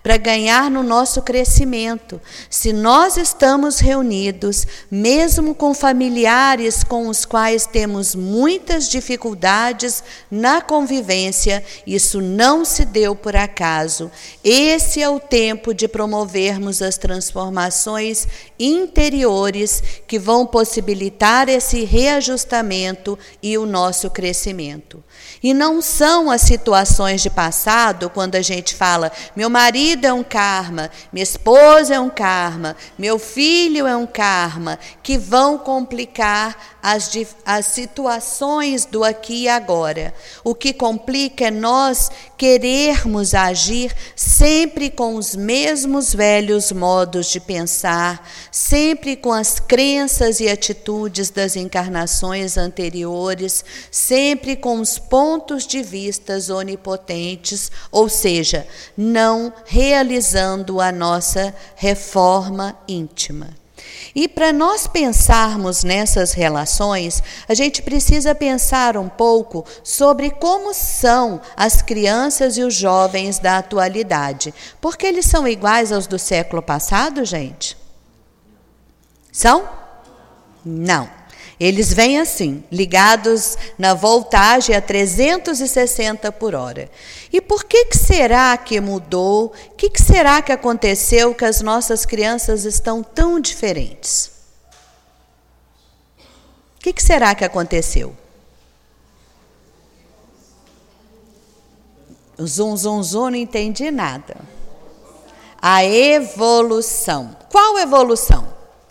para ganhar no nosso crescimento. Se nós estamos reunidos, mesmo com familiares com os quais temos muitas dificuldades na convivência, isso não se deu por acaso. Esse é o tempo de promovermos as transformações interiores que vão possibilitar esse reajustamento e o nosso crescimento. E não são as situações de passado, quando a gente fala, meu marido é um karma, minha esposa é um karma, meu filho é um karma, que vão complicar as, as situações do aqui e agora. O que complica é nós querermos agir sempre com os mesmos velhos modos de pensar, sempre com as crenças e atitudes das encarnações anteriores, sempre com os pontos de vistas onipotentes, ou seja, não realizando a nossa reforma íntima. E para nós pensarmos nessas relações, a gente precisa pensar um pouco sobre como são as crianças e os jovens da atualidade. Porque eles são iguais aos do século passado, gente? São? Não. Eles vêm assim, ligados na voltagem a trezentos e sessenta por hora. E por que que será que mudou? O que que será que aconteceu que as nossas crianças estão tão diferentes? O que que será que aconteceu? Zum, zum, zum, não entendi nada. A evolução. Qual evolução?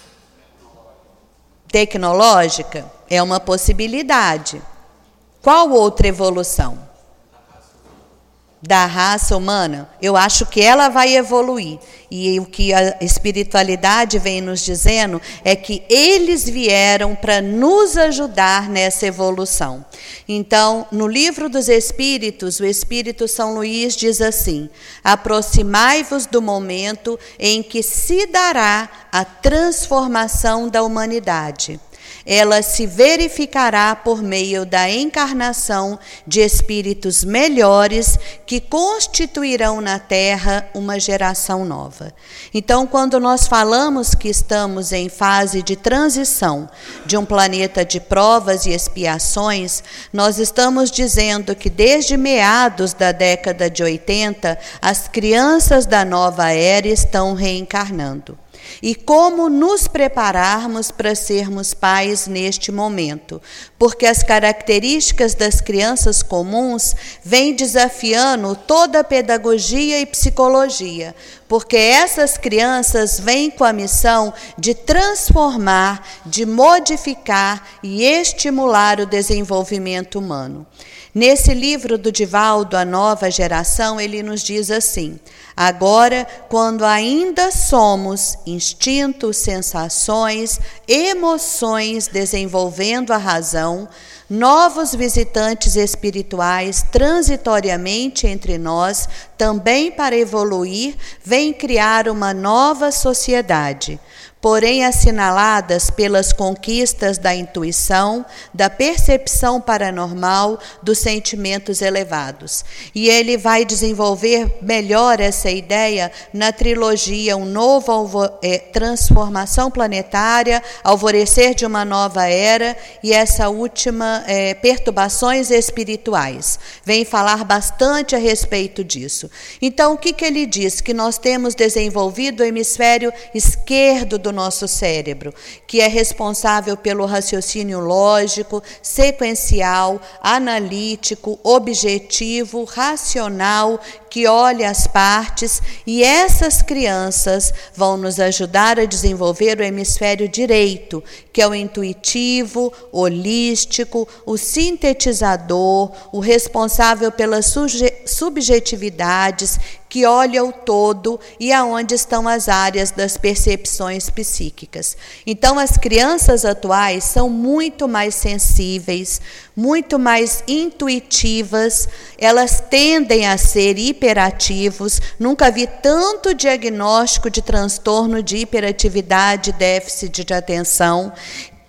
Tecnológica é uma possibilidade. Qual outra evolução? Da raça humana? Eu acho que ela vai evoluir. E o que a espiritualidade vem nos dizendo é que eles vieram para nos ajudar nessa evolução. Então, no Livro dos Espíritos, o Espírito São Luís diz assim: aproximai-vos do momento em que se dará a transformação da humanidade. Ela se verificará por meio da encarnação de espíritos melhores que constituirão na Terra uma geração nova. Então, quando nós falamos que estamos em fase de transição de um planeta de provas e expiações, nós estamos dizendo que desde meados da década de oitenta, as crianças da nova era estão reencarnando. E como nos prepararmos para sermos pais neste momento? Porque as características das crianças comuns vêm desafiando toda a pedagogia e psicologia, porque essas crianças vêm com a missão de transformar, de modificar e estimular o desenvolvimento humano. Nesse livro do Divaldo, A Nova Geração, ele nos diz assim: agora, quando ainda somos instintos, sensações, emoções desenvolvendo a razão, novos visitantes espirituais transitoriamente entre nós, também para evoluir, vêm criar uma nova sociedade, porém assinaladas pelas conquistas da intuição, da percepção paranormal, dos sentimentos elevados. E ele vai desenvolver melhor essa ideia na trilogia Um Novo Alvo- é, Transformação Planetária, Alvorecer de uma Nova Era, e essa última, é, Perturbações Espirituais. Vem falar bastante a respeito disso. Então, o que que ele diz? Que nós temos desenvolvido o hemisfério esquerdo do nosso cérebro, que é responsável pelo raciocínio lógico, sequencial, analítico, objetivo, racional, que olha as partes, e essas crianças vão nos ajudar a desenvolver o hemisfério direito, que é o intuitivo, holístico, o sintetizador, o responsável pelas subjetividades, que olha o todo e aonde estão as áreas das percepções psíquicas. Então, as crianças atuais são muito mais sensíveis, muito mais intuitivas, elas tendem a ser hiperativos. Nunca vi tanto diagnóstico de transtorno de hiperatividade, déficit de atenção.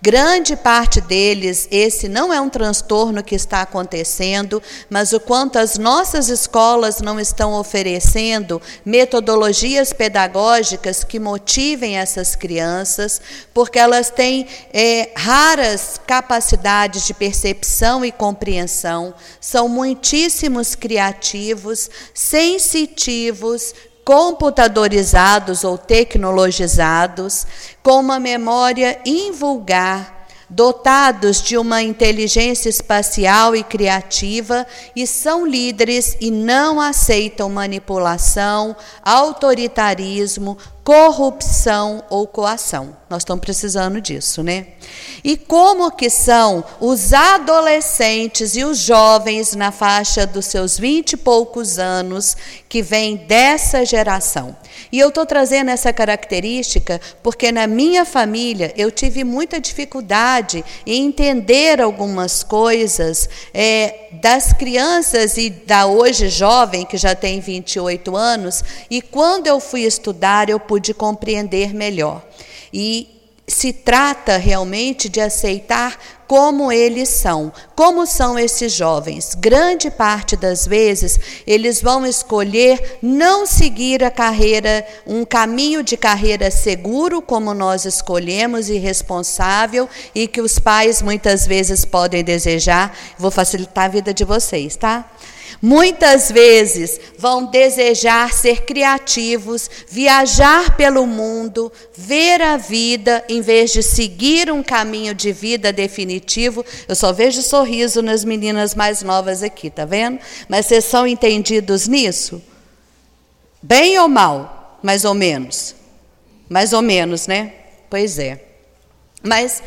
Grande parte deles, esse não é um transtorno que está acontecendo, mas o quanto as nossas escolas não estão oferecendo metodologias pedagógicas que motivem essas crianças, porque elas têm é, raras capacidades de percepção e compreensão, são muitíssimos criativos, sensitivos, computadorizados ou tecnologizados, com uma memória invulgar, dotados de uma inteligência espacial e criativa, e são líderes e não aceitam manipulação, autoritarismo, corrupção ou coação. Nós estamos precisando disso, né? E como que são os adolescentes e os jovens na faixa dos seus vinte e poucos anos que vêm dessa geração? E eu estou trazendo essa característica porque na minha família eu tive muita dificuldade em entender algumas coisas é, das crianças e da hoje jovem, que já tem vinte e oito anos, e quando eu fui estudar eu pude compreender melhor. E se trata realmente de aceitar como eles são. Como são esses jovens? Grande parte das vezes, eles vão escolher não seguir a carreira, um caminho de carreira seguro, como nós escolhemos, e responsável, e que os pais muitas vezes podem desejar. Vou facilitar a vida de vocês, tá? Muitas vezes vão desejar ser criativos, viajar pelo mundo, ver a vida, em vez de seguir um caminho de vida definitivo. Eu só vejo sorriso nas meninas mais novas aqui, tá vendo? Mas vocês são entendidos nisso? Bem ou mal? Mais ou menos. Mais ou menos, né? Pois é. Mas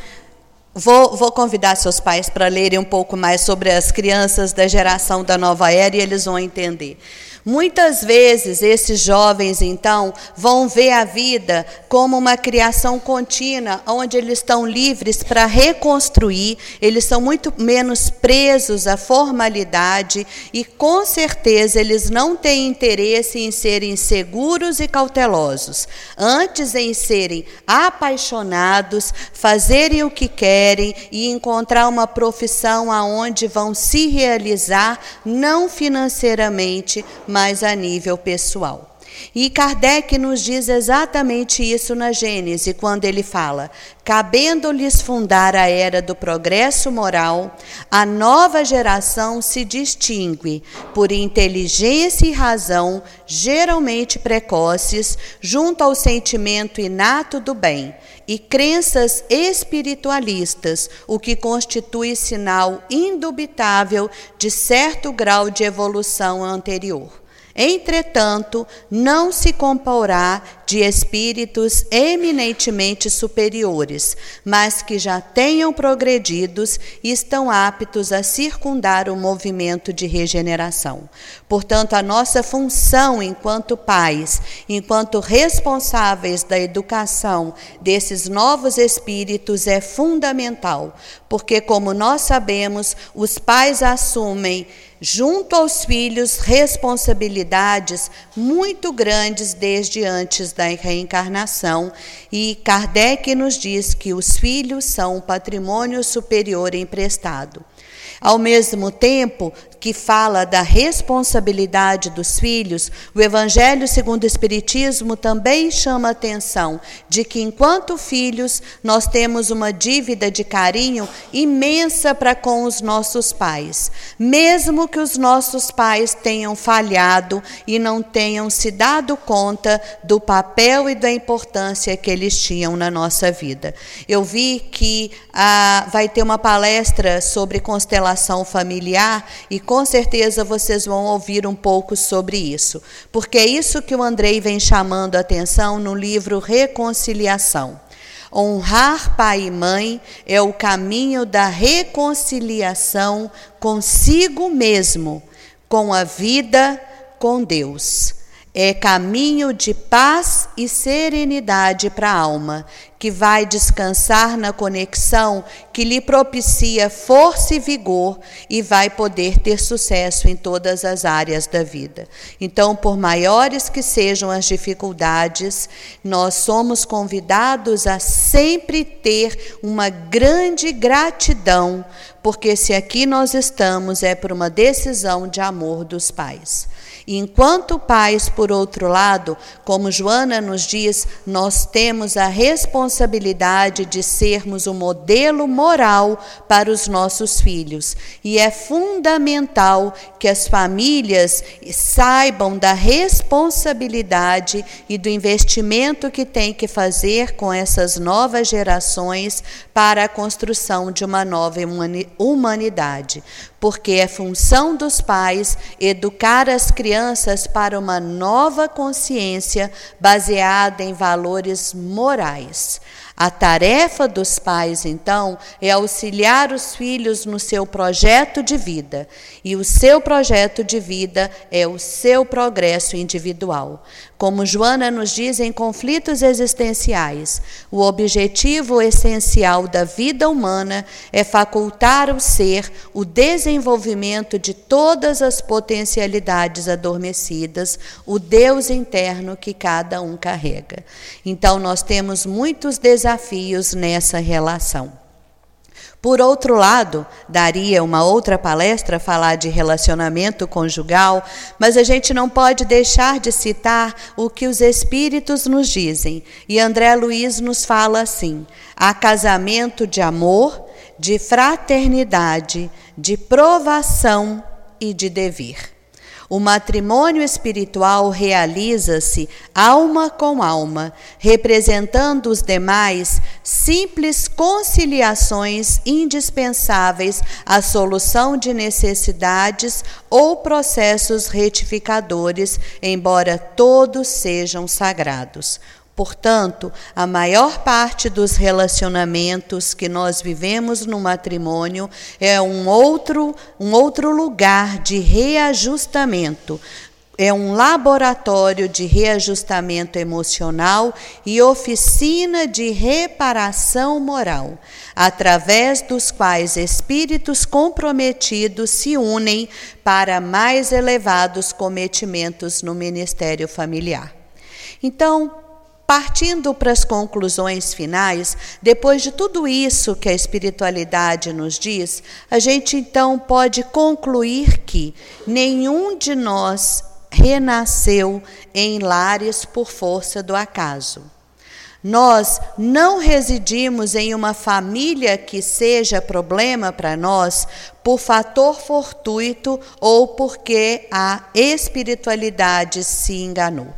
Vou, vou convidar seus pais para lerem um pouco mais sobre as crianças da geração da nova era e eles vão entender. Muitas vezes esses jovens, então, vão ver a vida como uma criação contínua, onde eles estão livres para reconstruir, eles são muito menos presos à formalidade e, com certeza, eles não têm interesse em serem seguros e cautelosos, antes em serem apaixonados, fazerem o que querem e encontrar uma profissão aonde vão se realizar, não financeiramente, mas a nível pessoal. E Kardec nos diz exatamente isso na Gênese, quando ele fala: cabendo-lhes fundar a era do progresso moral, a nova geração se distingue por inteligência e razão, geralmente precoces, junto ao sentimento inato do bem, e crenças espiritualistas, o que constitui sinal indubitável de certo grau de evolução anterior. Entretanto, não se comporá de espíritos eminentemente superiores, mas que já tenham progredidos e estão aptos a circundar o movimento de regeneração. Portanto, a nossa função enquanto pais, enquanto responsáveis da educação desses novos espíritos é fundamental, porque, como nós sabemos, os pais assumem junto aos filhos responsabilidades muito grandes desde antes da reencarnação, e Kardec nos diz que os filhos são um patrimônio superior emprestado. Ao mesmo tempo que fala da responsabilidade dos filhos, o Evangelho segundo o Espiritismo também chama a atenção de que, enquanto filhos, nós temos uma dívida de carinho imensa para com os nossos pais. Mesmo que os nossos pais tenham falhado e não tenham se dado conta do papel e da importância que eles tinham na nossa vida. Eu vi que ah, vai ter uma palestra sobre constelação familiar e com certeza vocês vão ouvir um pouco sobre isso, porque é isso que o Andrei vem chamando a atenção no livro Reconciliação. Honrar pai e mãe é o caminho da reconciliação consigo mesmo, com a vida, com Deus. É caminho de paz e serenidade para a alma, que vai descansar na conexão que lhe propicia força e vigor e vai poder ter sucesso em todas as áreas da vida. Então, por maiores que sejam as dificuldades, nós somos convidados a sempre ter uma grande gratidão, porque se aqui nós estamos é por uma decisão de amor dos pais. Enquanto pais, por outro lado, como Joana nos diz, nós temos a responsabilidade de sermos o modelo moral para os nossos filhos. E é fundamental que as famílias saibam da responsabilidade e do investimento que tem que fazer com essas novas gerações para a construção de uma nova humanidade. Porque é função dos pais educar as crianças para uma nova consciência baseada em valores morais. A tarefa dos pais, então, é auxiliar os filhos no seu projeto de vida. E o seu projeto de vida é o seu progresso individual. Como Joana nos diz em Conflitos Existenciais, o objetivo essencial da vida humana é facultar ao ser o desenvolvimento de todas as potencialidades adormecidas, o Deus interno que cada um carrega. Então, nós temos muitos desafios desafios nessa relação. Por outro lado, daria uma outra palestra falar de relacionamento conjugal, mas a gente não pode deixar de citar o que os espíritos nos dizem. E André Luiz nos fala assim: há casamento de amor, de fraternidade, de provação e de dever. O matrimônio espiritual realiza-se alma com alma, representando os demais simples conciliações indispensáveis à solução de necessidades ou processos retificadores, embora todos sejam sagrados. Portanto, a maior parte dos relacionamentos que nós vivemos no matrimônio é um outro, um outro lugar de reajustamento. É um laboratório de reajustamento emocional e oficina de reparação moral, através dos quais espíritos comprometidos se unem para mais elevados cometimentos no ministério familiar. Então, partindo para as conclusões finais, depois de tudo isso que a espiritualidade nos diz, a gente então pode concluir que nenhum de nós renasceu em lares por força do acaso. Nós não residimos em uma família que seja problema para nós por fator fortuito ou porque a espiritualidade se enganou.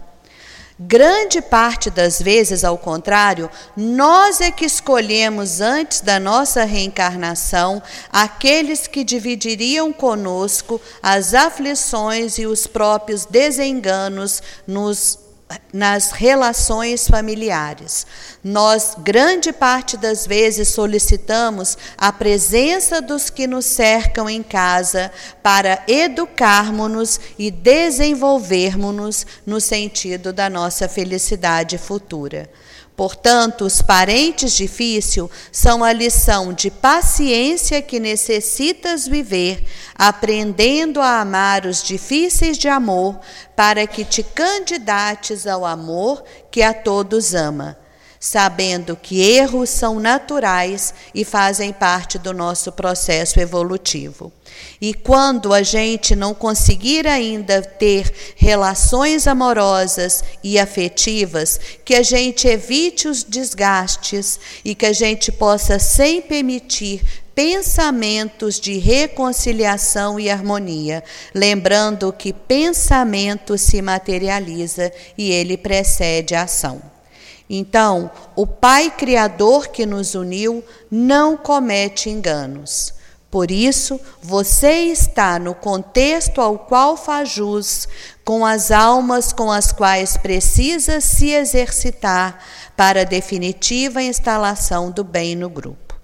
Grande parte das vezes, ao contrário, nós é que escolhemos antes da nossa reencarnação aqueles que dividiriam conosco as aflições e os próprios desenganos nos nas relações familiares. Nós, grande parte das vezes, solicitamos a presença dos que nos cercam em casa para educarmos-nos e desenvolvermos-nos no sentido da nossa felicidade futura. Portanto, os parentes difíceis são a lição de paciência que necessitas viver, aprendendo a amar os difíceis de amor, para que te candidates ao amor que a todos ama, sabendo que erros são naturais e fazem parte do nosso processo evolutivo. E quando a gente não conseguir ainda ter relações amorosas e afetivas, que a gente evite os desgastes e que a gente possa sempre emitir pensamentos de reconciliação e harmonia, lembrando que pensamento se materializa e ele precede a ação. Então, o Pai Criador que nos uniu não comete enganos. Por isso, você está no contexto ao qual faz jus, com as almas com as quais precisa se exercitar para a definitiva instalação do bem no grupo.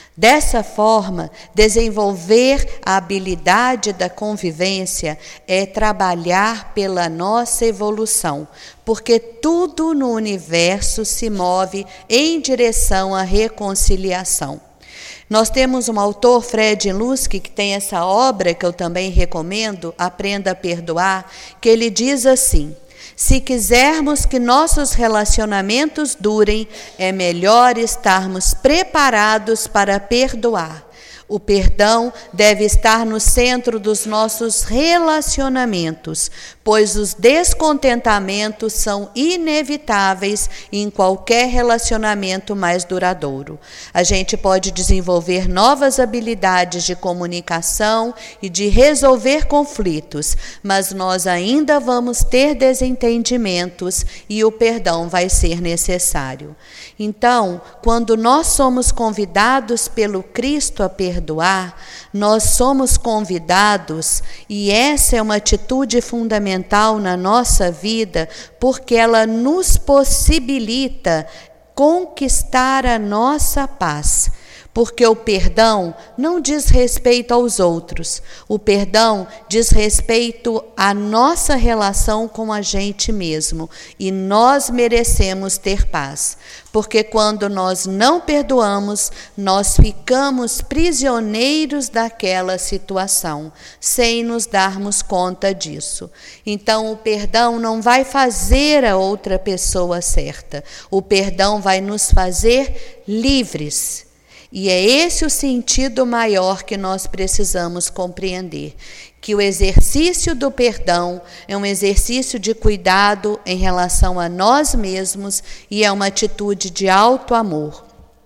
Dessa forma, desenvolver a habilidade da convivência é trabalhar pela nossa evolução, porque tudo no universo se move em direção à reconciliação. Nós temos um autor, Fred Lusky, que tem essa obra que eu também recomendo, Aprenda a Perdoar, que ele diz assim: se quisermos que nossos relacionamentos durem, é melhor estarmos preparados para perdoar. O perdão deve estar no centro dos nossos relacionamentos, pois os descontentamentos são inevitáveis em qualquer relacionamento mais duradouro. A gente pode desenvolver novas habilidades de comunicação e de resolver conflitos, mas nós ainda vamos ter desentendimentos e o perdão vai ser necessário. Então, quando nós somos convidados pelo Cristo a perdoar, nós somos convidados, e essa é uma atitude fundamental na nossa vida, porque ela nos possibilita conquistar a nossa paz. Porque o perdão não diz respeito aos outros, o perdão diz respeito à nossa relação com a gente mesmo, e nós merecemos ter paz. Porque quando nós não perdoamos, nós ficamos prisioneiros daquela situação, sem nos darmos conta disso. Então, o perdão não vai fazer a outra pessoa certa, o perdão vai nos fazer livres. E é esse o sentido maior que nós precisamos compreender, que o exercício do perdão é um exercício de cuidado em relação a nós mesmos e é uma atitude de alto amor.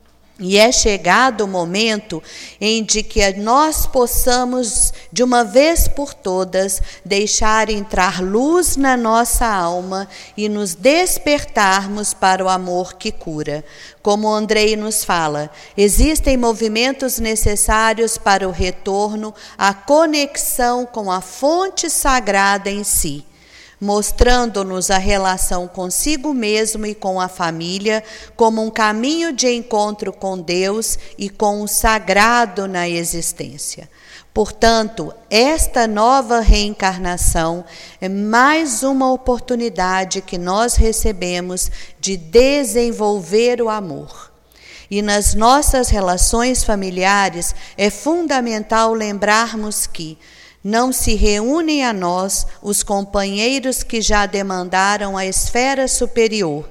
E é chegado o momento em de que nós possamos, de uma vez por todas, deixar entrar luz na nossa alma e nos despertarmos para o amor que cura. Como Andrei nos fala, existem movimentos necessários para o retorno à conexão com a fonte sagrada em si, mostrando-nos a relação consigo mesmo e com a família como um caminho de encontro com Deus e com o sagrado na existência. Portanto, esta nova reencarnação é mais uma oportunidade que nós recebemos de desenvolver o amor. E nas nossas relações familiares é fundamental lembrarmos que não se reúnem a nós os companheiros que já demandaram a esfera superior,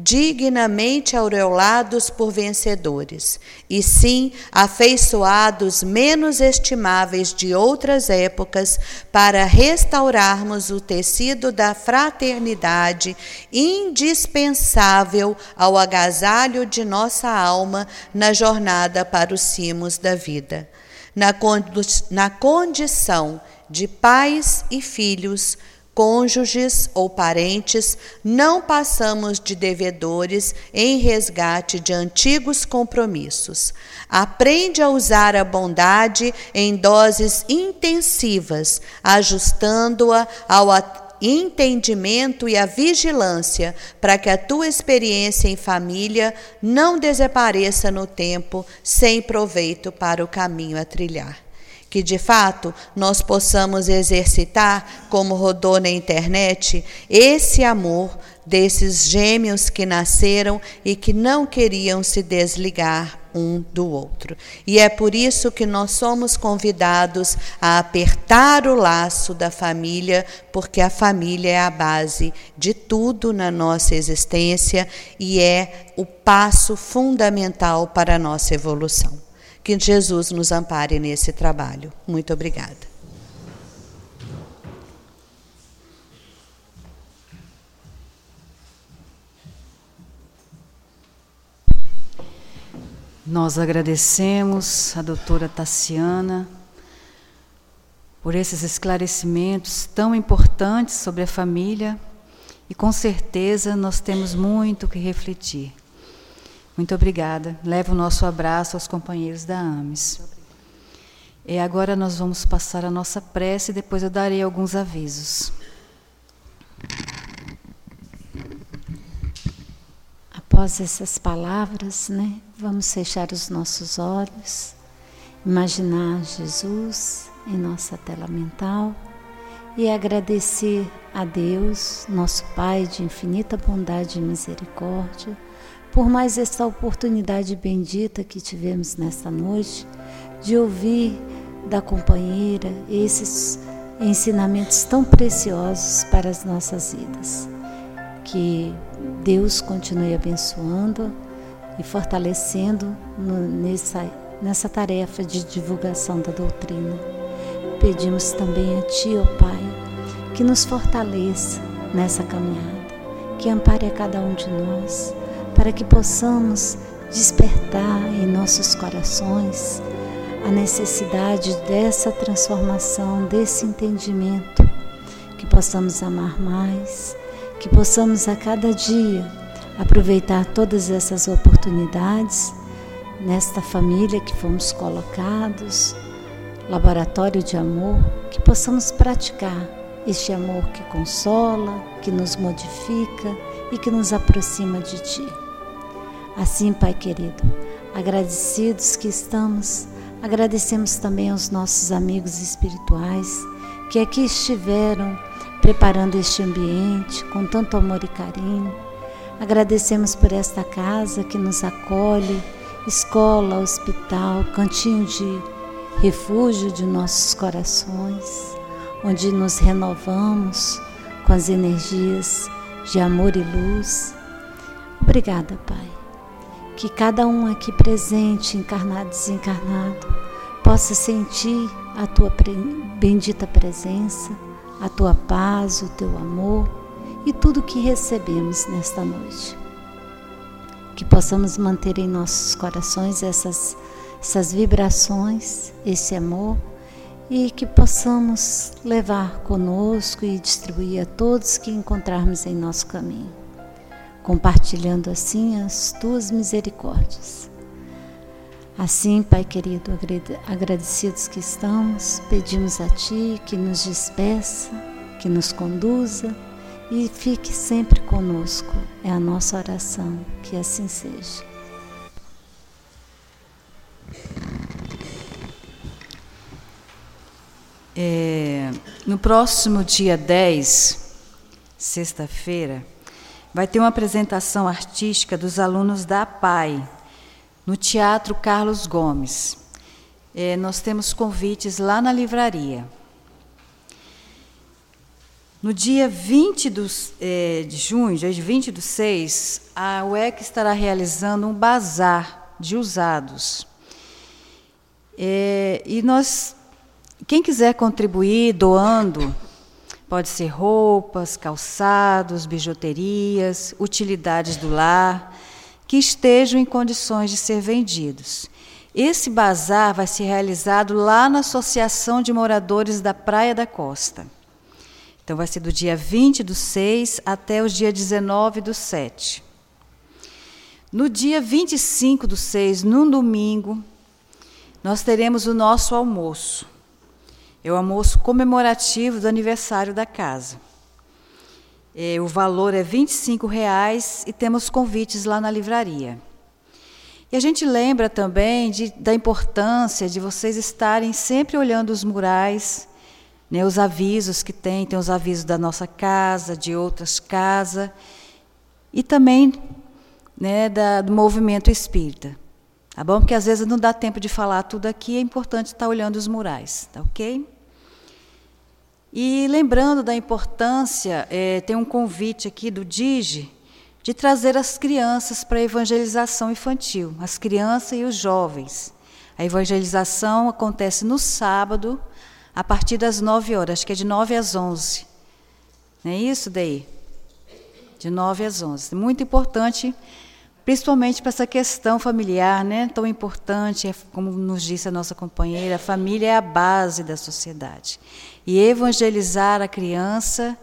dignamente aureolados por vencedores, e sim afeiçoados menos estimáveis de outras épocas, para restaurarmos o tecido da fraternidade indispensável ao agasalho de nossa alma na jornada para os cimos da vida. Na, condi- na condição de pais e filhos, cônjuges ou parentes, não passamos de devedores em resgate de antigos compromissos. Aprende a usar a bondade em doses intensivas, ajustando-a ao atendimento, entendimento e a vigilância para que a tua experiência em família não desapareça no tempo sem proveito para o caminho a trilhar. Que, de fato, nós possamos exercitar, como rodou na internet, esse amor desses gêmeos que nasceram e que não queriam se desligar um do outro. E é por isso que nós somos convidados a apertar o laço da família, porque a família é a base de tudo na nossa existência e é o passo fundamental para a nossa evolução. Que Jesus nos ampare nesse trabalho. Muito obrigada. Nós agradecemos a doutora Tassiana por esses esclarecimentos tão importantes sobre a família e com certeza nós temos muito que refletir. Muito obrigada. Leva o nosso abraço aos companheiros da AMES. E agora nós vamos passar a nossa prece e depois eu darei alguns avisos. Após após essas palavras, né, vamos fechar os nossos olhos, imaginar Jesus em nossa tela mental e agradecer a Deus, nosso Pai de infinita bondade e misericórdia, por mais essa oportunidade bendita que tivemos nesta noite de ouvir da companheira esses ensinamentos tão preciosos para as nossas vidas. Que Deus continue abençoando e fortalecendo no, nessa, nessa tarefa de divulgação da doutrina. Pedimos também a Ti, ó Pai, que nos fortaleça nessa caminhada, que ampare a cada um de nós, para que possamos despertar em nossos corações a necessidade dessa transformação, desse entendimento, que possamos amar mais, que possamos a cada dia aproveitar todas essas oportunidades nesta família que fomos colocados, laboratório de amor, que possamos praticar este amor que consola, que nos modifica e que nos aproxima de Ti. Assim, Pai querido, agradecidos que estamos, agradecemos também aos nossos amigos espirituais que aqui estiveram preparando este ambiente com tanto amor e carinho. Agradecemos por esta casa que nos acolhe, escola, hospital, cantinho de refúgio de nossos corações, onde nos renovamos com as energias de amor e luz. Obrigada, Pai. Que cada um aqui presente, encarnado e desencarnado, possa sentir a Tua bendita presença, a Tua paz, o Teu amor e tudo que recebemos nesta noite. Que possamos manter em nossos corações essas, essas vibrações, esse amor, e que possamos levar conosco e distribuir a todos que encontrarmos em nosso caminho, compartilhando assim as Tuas misericórdias. Assim, Pai querido, agradecidos que estamos, pedimos a Ti que nos despeça, que nos conduza e fique sempre conosco. É a nossa oração, que assim seja. É, no próximo dia dez, sexta-feira, vai ter uma apresentação artística dos alunos da A P A I, no Teatro Carlos Gomes. É, nós temos convites lá na livraria. No dia vinte dos, é, de junho, dia vinte do seis, a U E C estará realizando um bazar de usados. É, e nós, quem quiser contribuir doando, pode ser roupas, calçados, bijuterias, utilidades do lar, que estejam em condições de ser vendidos. Esse bazar vai ser realizado lá na Associação de Moradores da Praia da Costa. Então, vai ser do dia vinte do seis até o dia dezenove do sete. No dia vinte e cinco do seis, num domingo, nós teremos o nosso almoço. É o almoço comemorativo do aniversário da casa. É, o valor é vinte e cinco reais e temos convites lá na livraria. E a gente lembra também de, da importância de vocês estarem sempre olhando os murais, né, os avisos que tem, tem os avisos da nossa casa, de outras casas, e também, né, da, do movimento espírita. Tá bom? Porque às vezes não dá tempo de falar tudo aqui, é importante estar olhando os murais, tá ok? E lembrando da importância, é, tem um convite aqui do Digi, de trazer as crianças para a evangelização infantil, as crianças e os jovens. A evangelização acontece no sábado, a partir das nove horas, acho que é de nove às onze. Não é isso, daí? De nove às onze. Muito importante, principalmente para essa questão familiar, né? Tão importante, como nos disse a nossa companheira, a família é a base da sociedade. E evangelizar a criança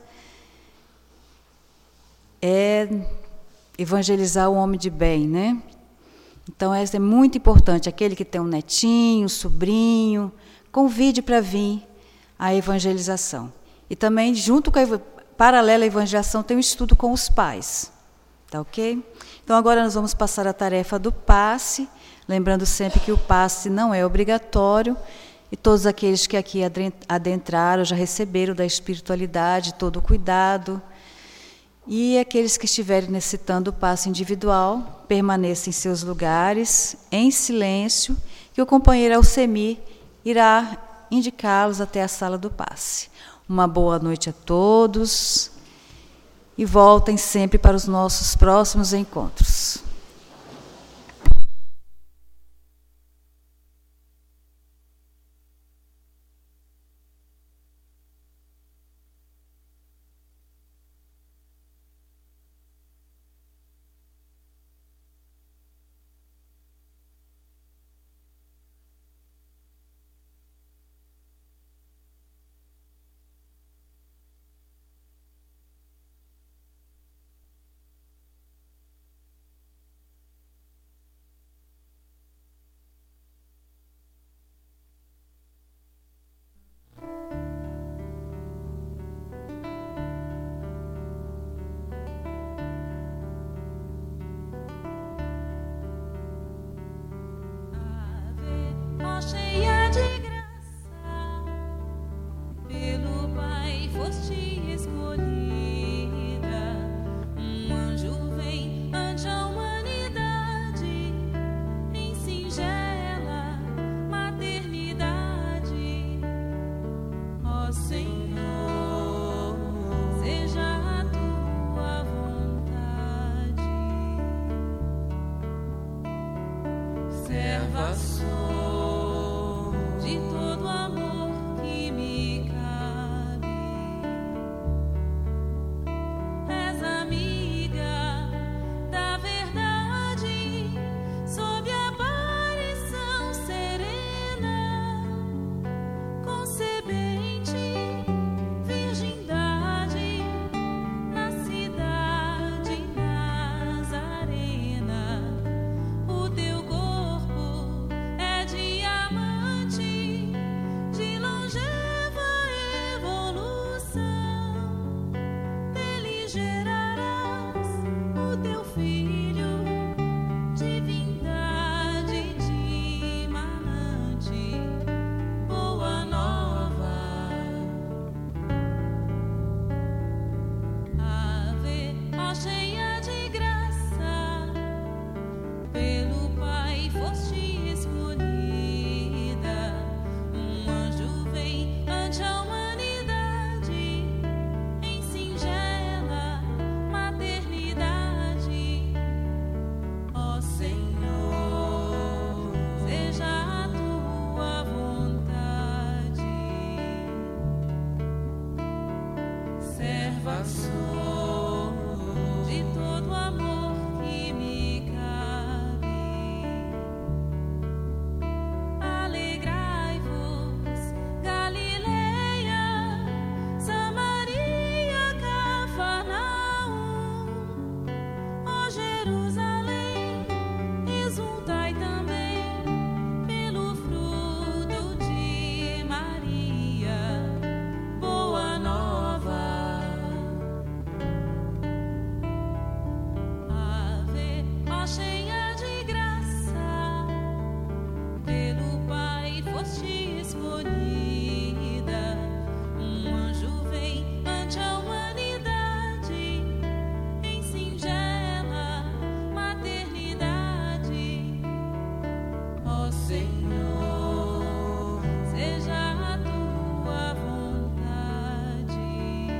é evangelizar o homem de bem, né? Então, essa é muito importante. Aquele que tem um netinho, um sobrinho, convide para vir à evangelização. E também, junto com a paralela à evangelização, tem um estudo com os pais. Tá ok? Então agora nós vamos passar a tarefa do passe, lembrando sempre que o passe não é obrigatório e todos aqueles que aqui adentraram já receberam da espiritualidade todo o cuidado. E aqueles que estiverem necessitando o passe individual, permaneçam em seus lugares, em silêncio, que o companheiro Alcemir irá indicá-los até a sala do passe. Uma boa noite a todos e voltem sempre para os nossos próximos encontros.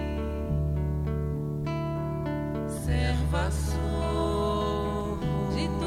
Serva sou de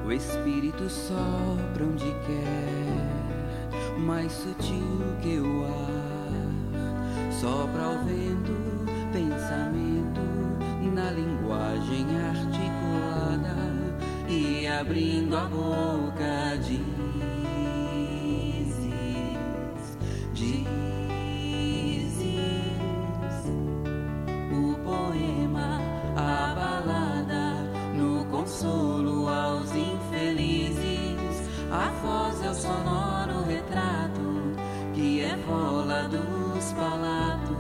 O Espírito sopra onde quer, mais sutil que o ar. Sopra ao vento, pensamento, na linguagem articulada, e abrindo a boca dizes, dizes o poema, a balada, no consolo aos infelizes. A voz é o sonoro retrato que evola dos palatos.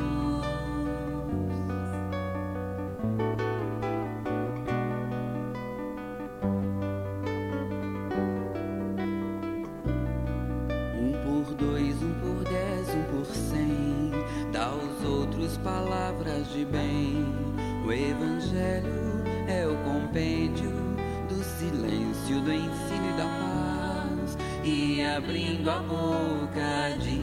Um por dois, um por dez, um por cem, dá aos outros palavras de bem. O Evangelho é o compêndio do silêncio, do ensino e da paz, e abrindo a boca dizes,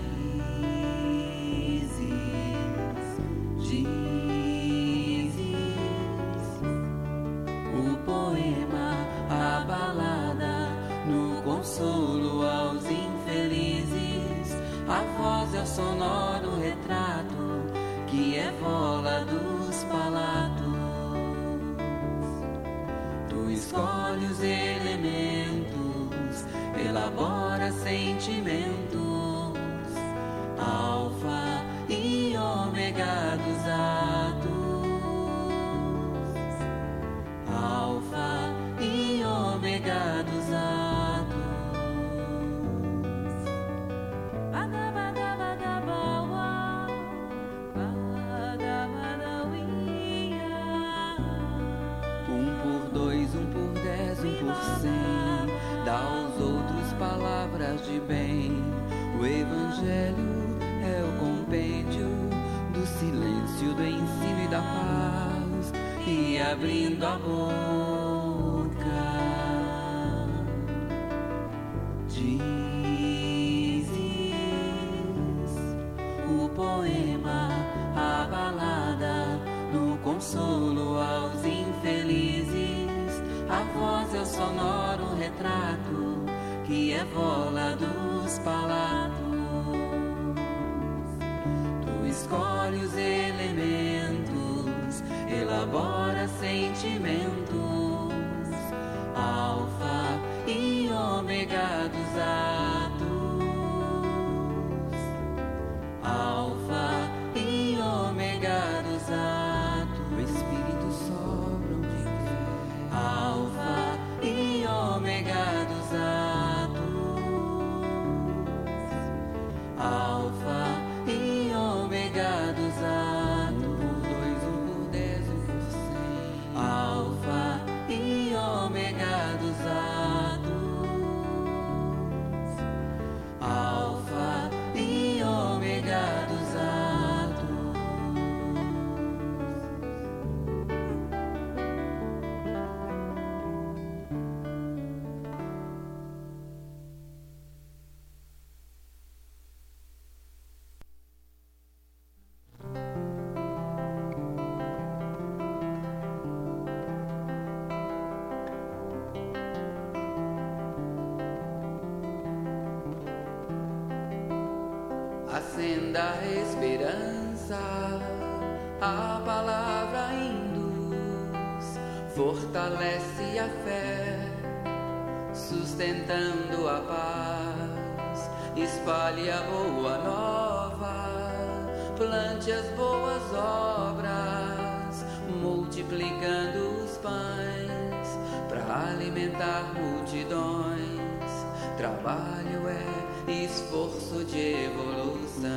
dizes o poema, a balada, no consolo aos infelizes. A voz é o sonoro retrato que evola dos palatos. Tu escolhe os elementos, elabora sentimentos, alfa e ômega dos atos, alfa e ômega dos atos. Um por dois, um por dez, um por cem, dá aos outros palavras de bem. O Evangelho é o compêndio do silêncio, do ensino e da paz, e abrindo a boca dizes o poema, a balada, no consolo aos infelizes. A voz é o sonoro retrato que evola dos palatos. Tu escolhe os elementos, elabora sentimentos, alfa e ômega dos atos, alfa e ômega dos atos. O Espírito sopra onde quer, alfa e ômega dos atos, alfa e ômega dos atos. Um por dois, um por dez, um por cem, alfa e ômega dos atos, alfa e ômega dos atos. Acenda a esperança, a palavra induz, fortalece a fé, sustentando a paz. Espalhe a boa nova, plante as boas obras, multiplicando os pães para alimentar multidões. Trabalho é esforço de evolução.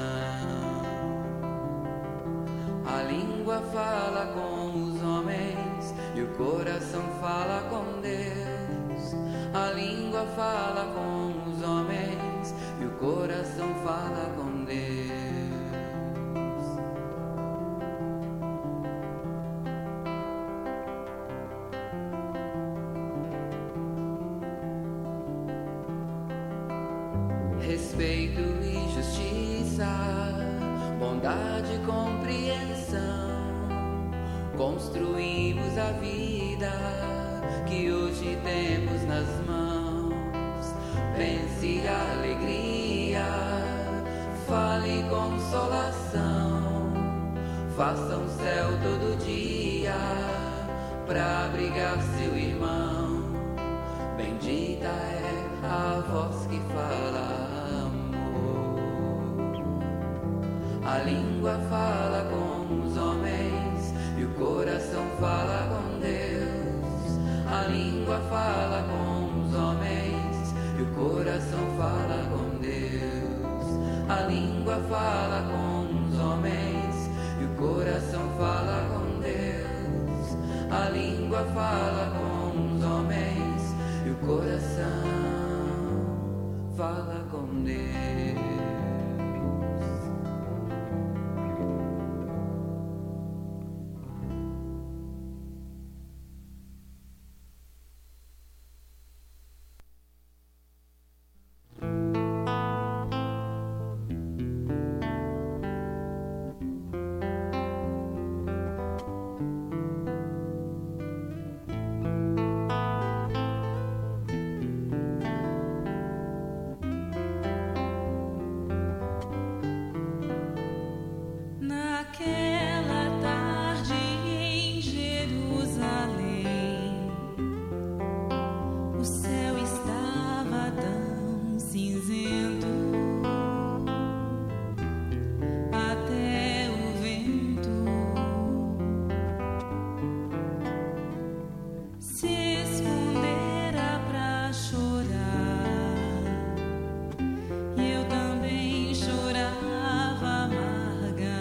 A língua fala com os homens e o coração fala com Deus. A língua fala com os homens e o coração fala com Deus. Respeito e justiça, bondade e compreensão, construímos a vida que hoje temos nas mãos. Pense alegria, fale consolação, faça um céu todo dia pra abrigar seu irmão. Bendita é a voz que fala amor. A língua fala com os homens e o coração fala com Deus. A língua fala com os homens e o coração fala com Deus. A língua fala com os homens e o coração fala com Deus. A língua fala com os homens e o coração fala com Deus. Naquele